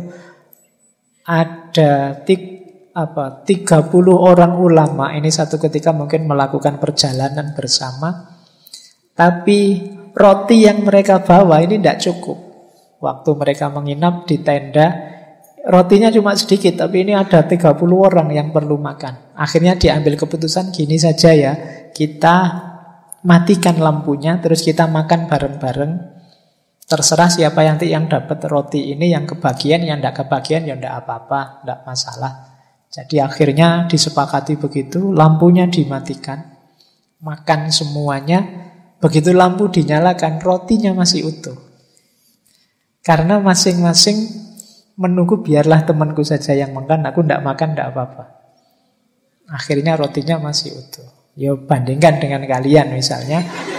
ada 30 orang ulama, ini satu ketika mungkin melakukan perjalanan bersama, tapi roti yang mereka bawa ini tidak cukup. Waktu mereka menginap di tenda, rotinya cuma sedikit, tapi ini ada 30 orang yang perlu makan. Akhirnya diambil keputusan, gini saja ya, kita matikan lampunya, terus kita makan bareng-bareng. Terserah siapa yang dapat roti ini, yang kebagian, yang tidak kebagian, ya tidak apa-apa, tidak masalah. Jadi akhirnya disepakati begitu, lampunya dimatikan, makan semuanya. Begitu lampu dinyalakan, rotinya masih utuh. Karena masing-masing menunggu biarlah temanku saja yang makan, aku tidak makan, tidak apa-apa. Akhirnya rotinya masih utuh. Yo, bandingkan dengan kalian misalnya.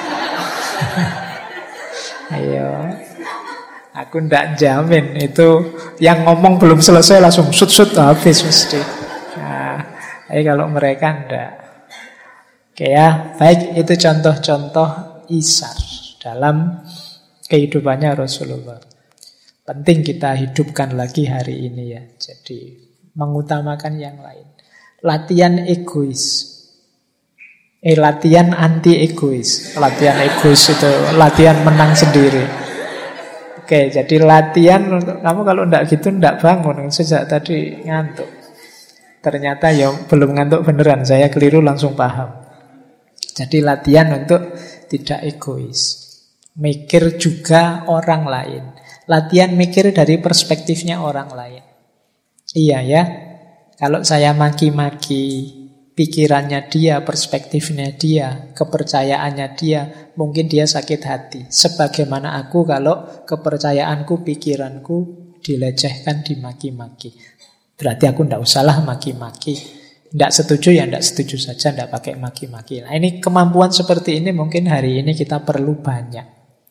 Ayo, aku ndak jamin itu yang ngomong belum selesai langsung sut-sut habis mesti. Nah, kalau mereka ndak. Oke ya, baik, itu contoh-contoh isar dalam kehidupannya Rasulullah. Penting kita hidupkan lagi hari ini ya. Jadi mengutamakan yang lain. Latihan egois. Latihan anti egois. Latihan egois itu latihan menang sendiri. Oke, jadi latihan untuk kamu kalau ndak gitu ndak bangun. Sejak tadi ngantuk. Ternyata ya belum ngantuk beneran. Saya keliru langsung paham. Jadi latihan untuk tidak egois. Mikir juga orang lain. Latihan mikir dari perspektifnya orang lain. Iya ya. Kalau saya maki-maki pikirannya dia, perspektifnya dia, kepercayaannya dia, mungkin dia sakit hati. Sebagaimana aku kalau kepercayaanku, pikiranku dilecehkan, dimaki-maki. Berarti aku tidak usahlah maki-maki. Tidak setuju ya tidak setuju saja, tidak pakai maki-maki. Nah, ini kemampuan seperti ini mungkin hari ini kita perlu banyak.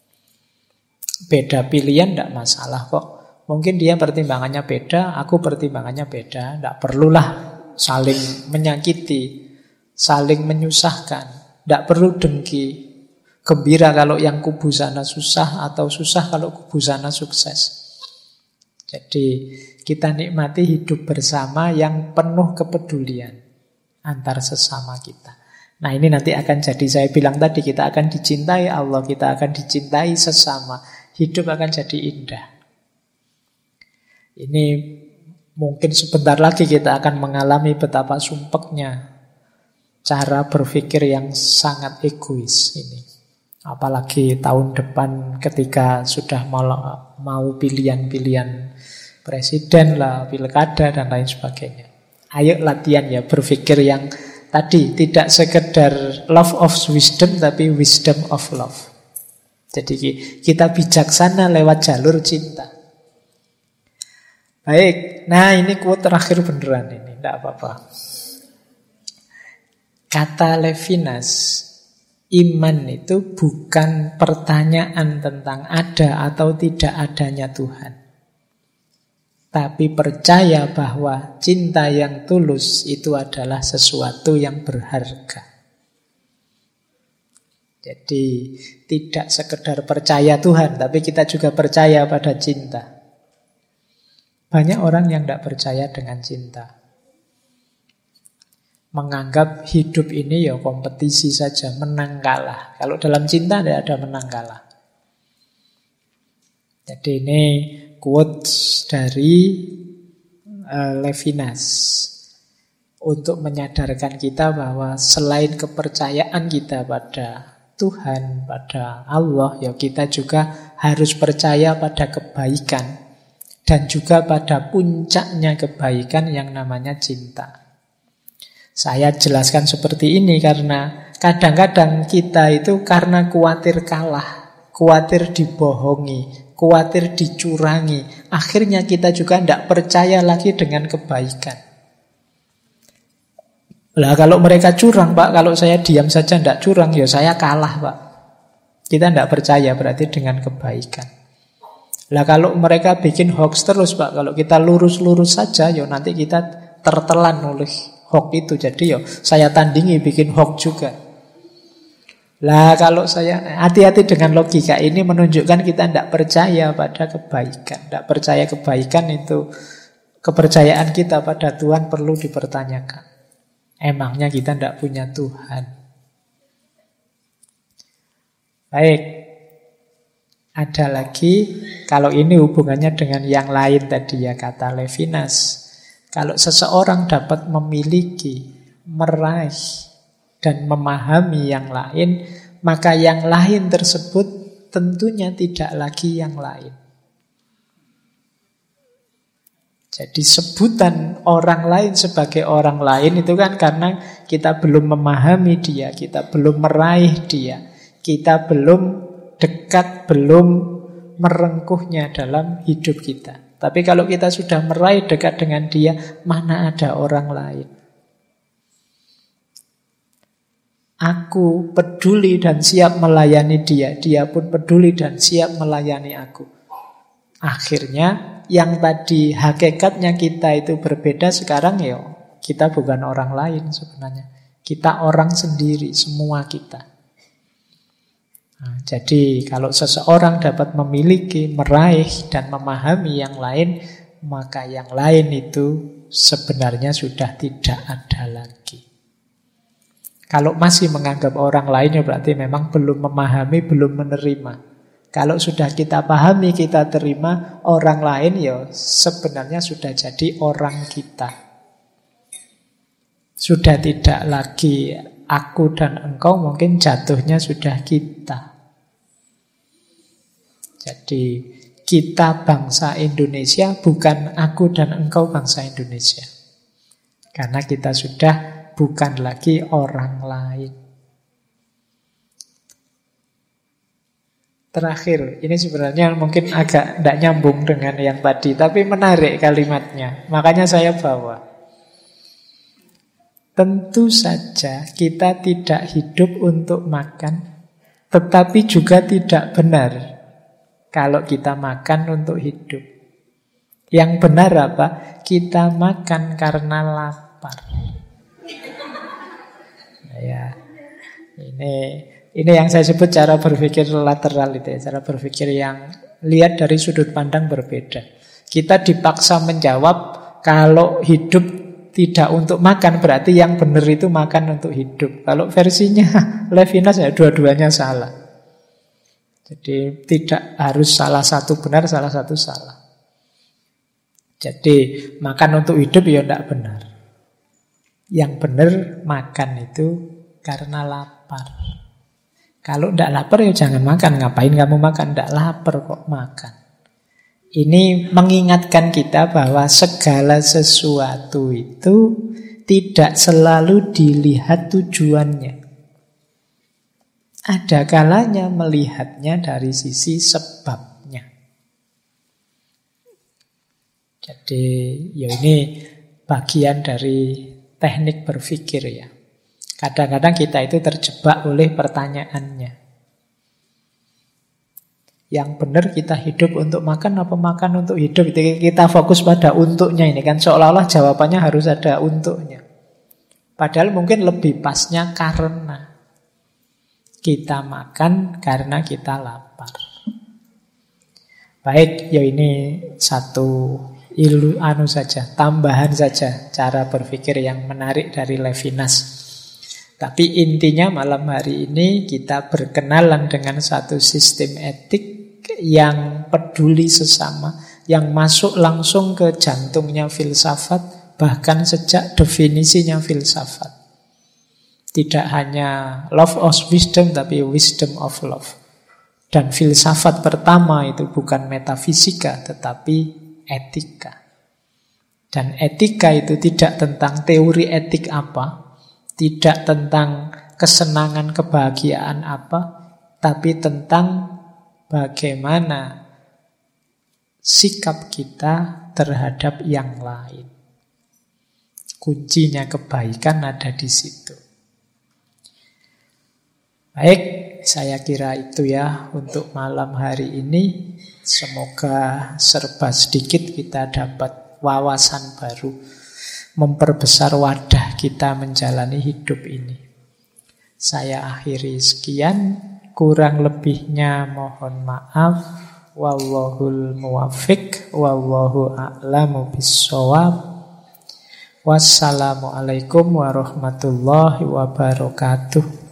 Beda pilihan tidak masalah kok. Mungkin dia pertimbangannya beda, aku pertimbangannya beda. Tidak perlulah saling menyakiti, saling menyusahkan. Tidak perlu dengki. Gembira kalau yang kubu sana susah, atau susah kalau kubu sana sukses. Jadi kita nikmati hidup bersama yang penuh kepedulian antar sesama kita. Nah, ini nanti akan jadi, saya bilang tadi, kita akan dicintai Allah, kita akan dicintai sesama. Hidup akan jadi indah. Ini mungkin sebentar lagi kita akan mengalami betapa sumpeknya cara berpikir yang sangat egois ini. Apalagi tahun depan ketika sudah mau pilihan-pilihan presiden lah, pilkada dan lain sebagainya. Ayo latihan ya berpikir yang tadi, tidak sekedar love of wisdom tapi wisdom of love. Jadi kita bijaksana lewat jalur cinta. Baik, nah ini quote terakhir beneran ini, tidak apa-apa. Kata Levinas, iman itu bukan pertanyaan tentang ada atau tidak adanya Tuhan. Tapi percaya bahwa cinta yang tulus itu adalah sesuatu yang berharga. Jadi tidak sekedar percaya Tuhan, tapi kita juga percaya pada cinta. Banyak orang yang tidak percaya dengan cinta. Menganggap hidup ini ya kompetisi saja, menang kalah. Kalau dalam cinta tidak ada menang kalah. Jadi ini quotes dari Levinas. untuk menyadarkan kita bahwa selain kepercayaan kita pada Tuhan, pada Allah, ya kita juga harus percaya pada kebaikan dan juga pada puncaknya kebaikan yang namanya cinta. Saya jelaskan seperti ini karena kadang-kadang kita itu karena khawatir kalah, khawatir dibohongi, khawatir dicurangi, akhirnya kita juga tidak percaya lagi dengan kebaikan. Lah kalau mereka curang, Pak, kalau saya diam saja tidak curang, ya saya kalah, Pak. Kita tidak percaya berarti dengan kebaikan. Lah kalau mereka bikin hoax terus, Pak, kalau kita lurus-lurus saja, ya nanti kita tertelan oleh hoax itu. Jadi ya saya tandingi bikin hoax juga. Lah kalau saya hati-hati dengan logika ini menunjukkan kita tidak percaya pada kebaikan. Tidak percaya kebaikan itu kepercayaan kita pada Tuhan perlu dipertanyakan. Emangnya kita tidak punya Tuhan? Baik. Ada lagi, kalau ini hubungannya dengan yang lain tadi ya, kata Levinas. Kalau seseorang dapat memiliki, meraih, dan memahami yang lain, maka yang lain tersebut tentunya tidak lagi yang lain. Jadi sebutan orang lain sebagai orang lain itu kan karena kita belum memahami dia, kita belum meraih dia, kita belum dekat, belum merengkuhnya dalam hidup kita. Tapi kalau kita sudah meraih dekat dengan dia, mana ada orang lain. Aku peduli dan siap melayani dia, dia pun peduli dan siap melayani aku. Akhirnya yang tadi hakikatnya kita itu berbeda, sekarang ya kita bukan orang lain sebenarnya. Kita orang sendiri, semua kita. Nah, jadi kalau seseorang dapat memiliki, meraih dan memahami yang lain, maka yang lain itu sebenarnya sudah tidak ada lagi. Kalau masih menganggap orang lain, ya berarti memang belum memahami, belum menerima. Kalau sudah kita pahami, kita terima, orang lain ya sebenarnya sudah jadi orang kita. Sudah tidak lagi aku dan engkau, mungkin jatuhnya sudah kita. Jadi kita bangsa Indonesia, bukan aku dan engkau bangsa Indonesia. Karena kita sudah bukan lagi orang lain. Terakhir, ini sebenarnya mungkin agak tidak nyambung dengan yang tadi, tapi menarik kalimatnya. Makanya saya bawa. Tentu saja kita tidak hidup untuk makan, tetapi juga tidak benar kalau kita makan untuk hidup. Yang benar apa? Kita makan karena lapar. Ya, ini yang saya sebut cara berpikir lateral itu ya, cara berpikir yang lihat dari sudut pandang berbeda. Kita dipaksa menjawab kalau hidup tidak untuk makan, berarti yang benar itu makan untuk hidup. Kalau versinya Levinas ya dua-duanya salah. Jadi tidak harus salah satu benar, salah satu salah. Jadi makan untuk hidup ya tidak benar. Yang benar makan itu karena lapar. Kalau tidak lapar ya jangan makan. Ngapain kamu makan? Tidak lapar kok makan. Ini mengingatkan kita bahwa segala sesuatu itu tidak selalu dilihat tujuannya. Ada kalanya melihatnya dari sisi sebabnya. Jadi ya ini bagian dari teknik berpikir ya. Kadang-kadang kita itu terjebak oleh pertanyaannya. Yang benar kita hidup untuk makan apa makan untuk hidup? Kita fokus pada untuknya ini kan. Seolah-olah jawabannya harus ada untuknya. Padahal mungkin lebih pasnya karena. Kita makan karena kita lapar. Baik, ya ini satu tambahan saja cara berpikir yang menarik dari Levinas. Tapi intinya malam hari ini kita berkenalan dengan satu sistem etik yang peduli sesama, yang masuk langsung ke jantungnya filsafat, bahkan sejak definisinya filsafat. Tidak hanya love of wisdom, tapi wisdom of love. Dan filsafat pertama itu bukan metafisika, tetapi etika. Dan etika itu tidak tentang teori etik apa, tidak tentang kesenangan, kebahagiaan apa, tapi tentang bagaimana sikap kita terhadap yang lain. Kuncinya kebaikan ada di situ. Baik, saya kira itu ya untuk malam hari ini. Semoga serba sedikit kita dapat wawasan baru, memperbesar wadah kita menjalani hidup ini. Saya akhiri sekian, kurang lebihnya mohon maaf. Wallahul muwaffiq, wallahu a'lamu bissawab. Wassalamualaikum warahmatullahi wabarakatuh.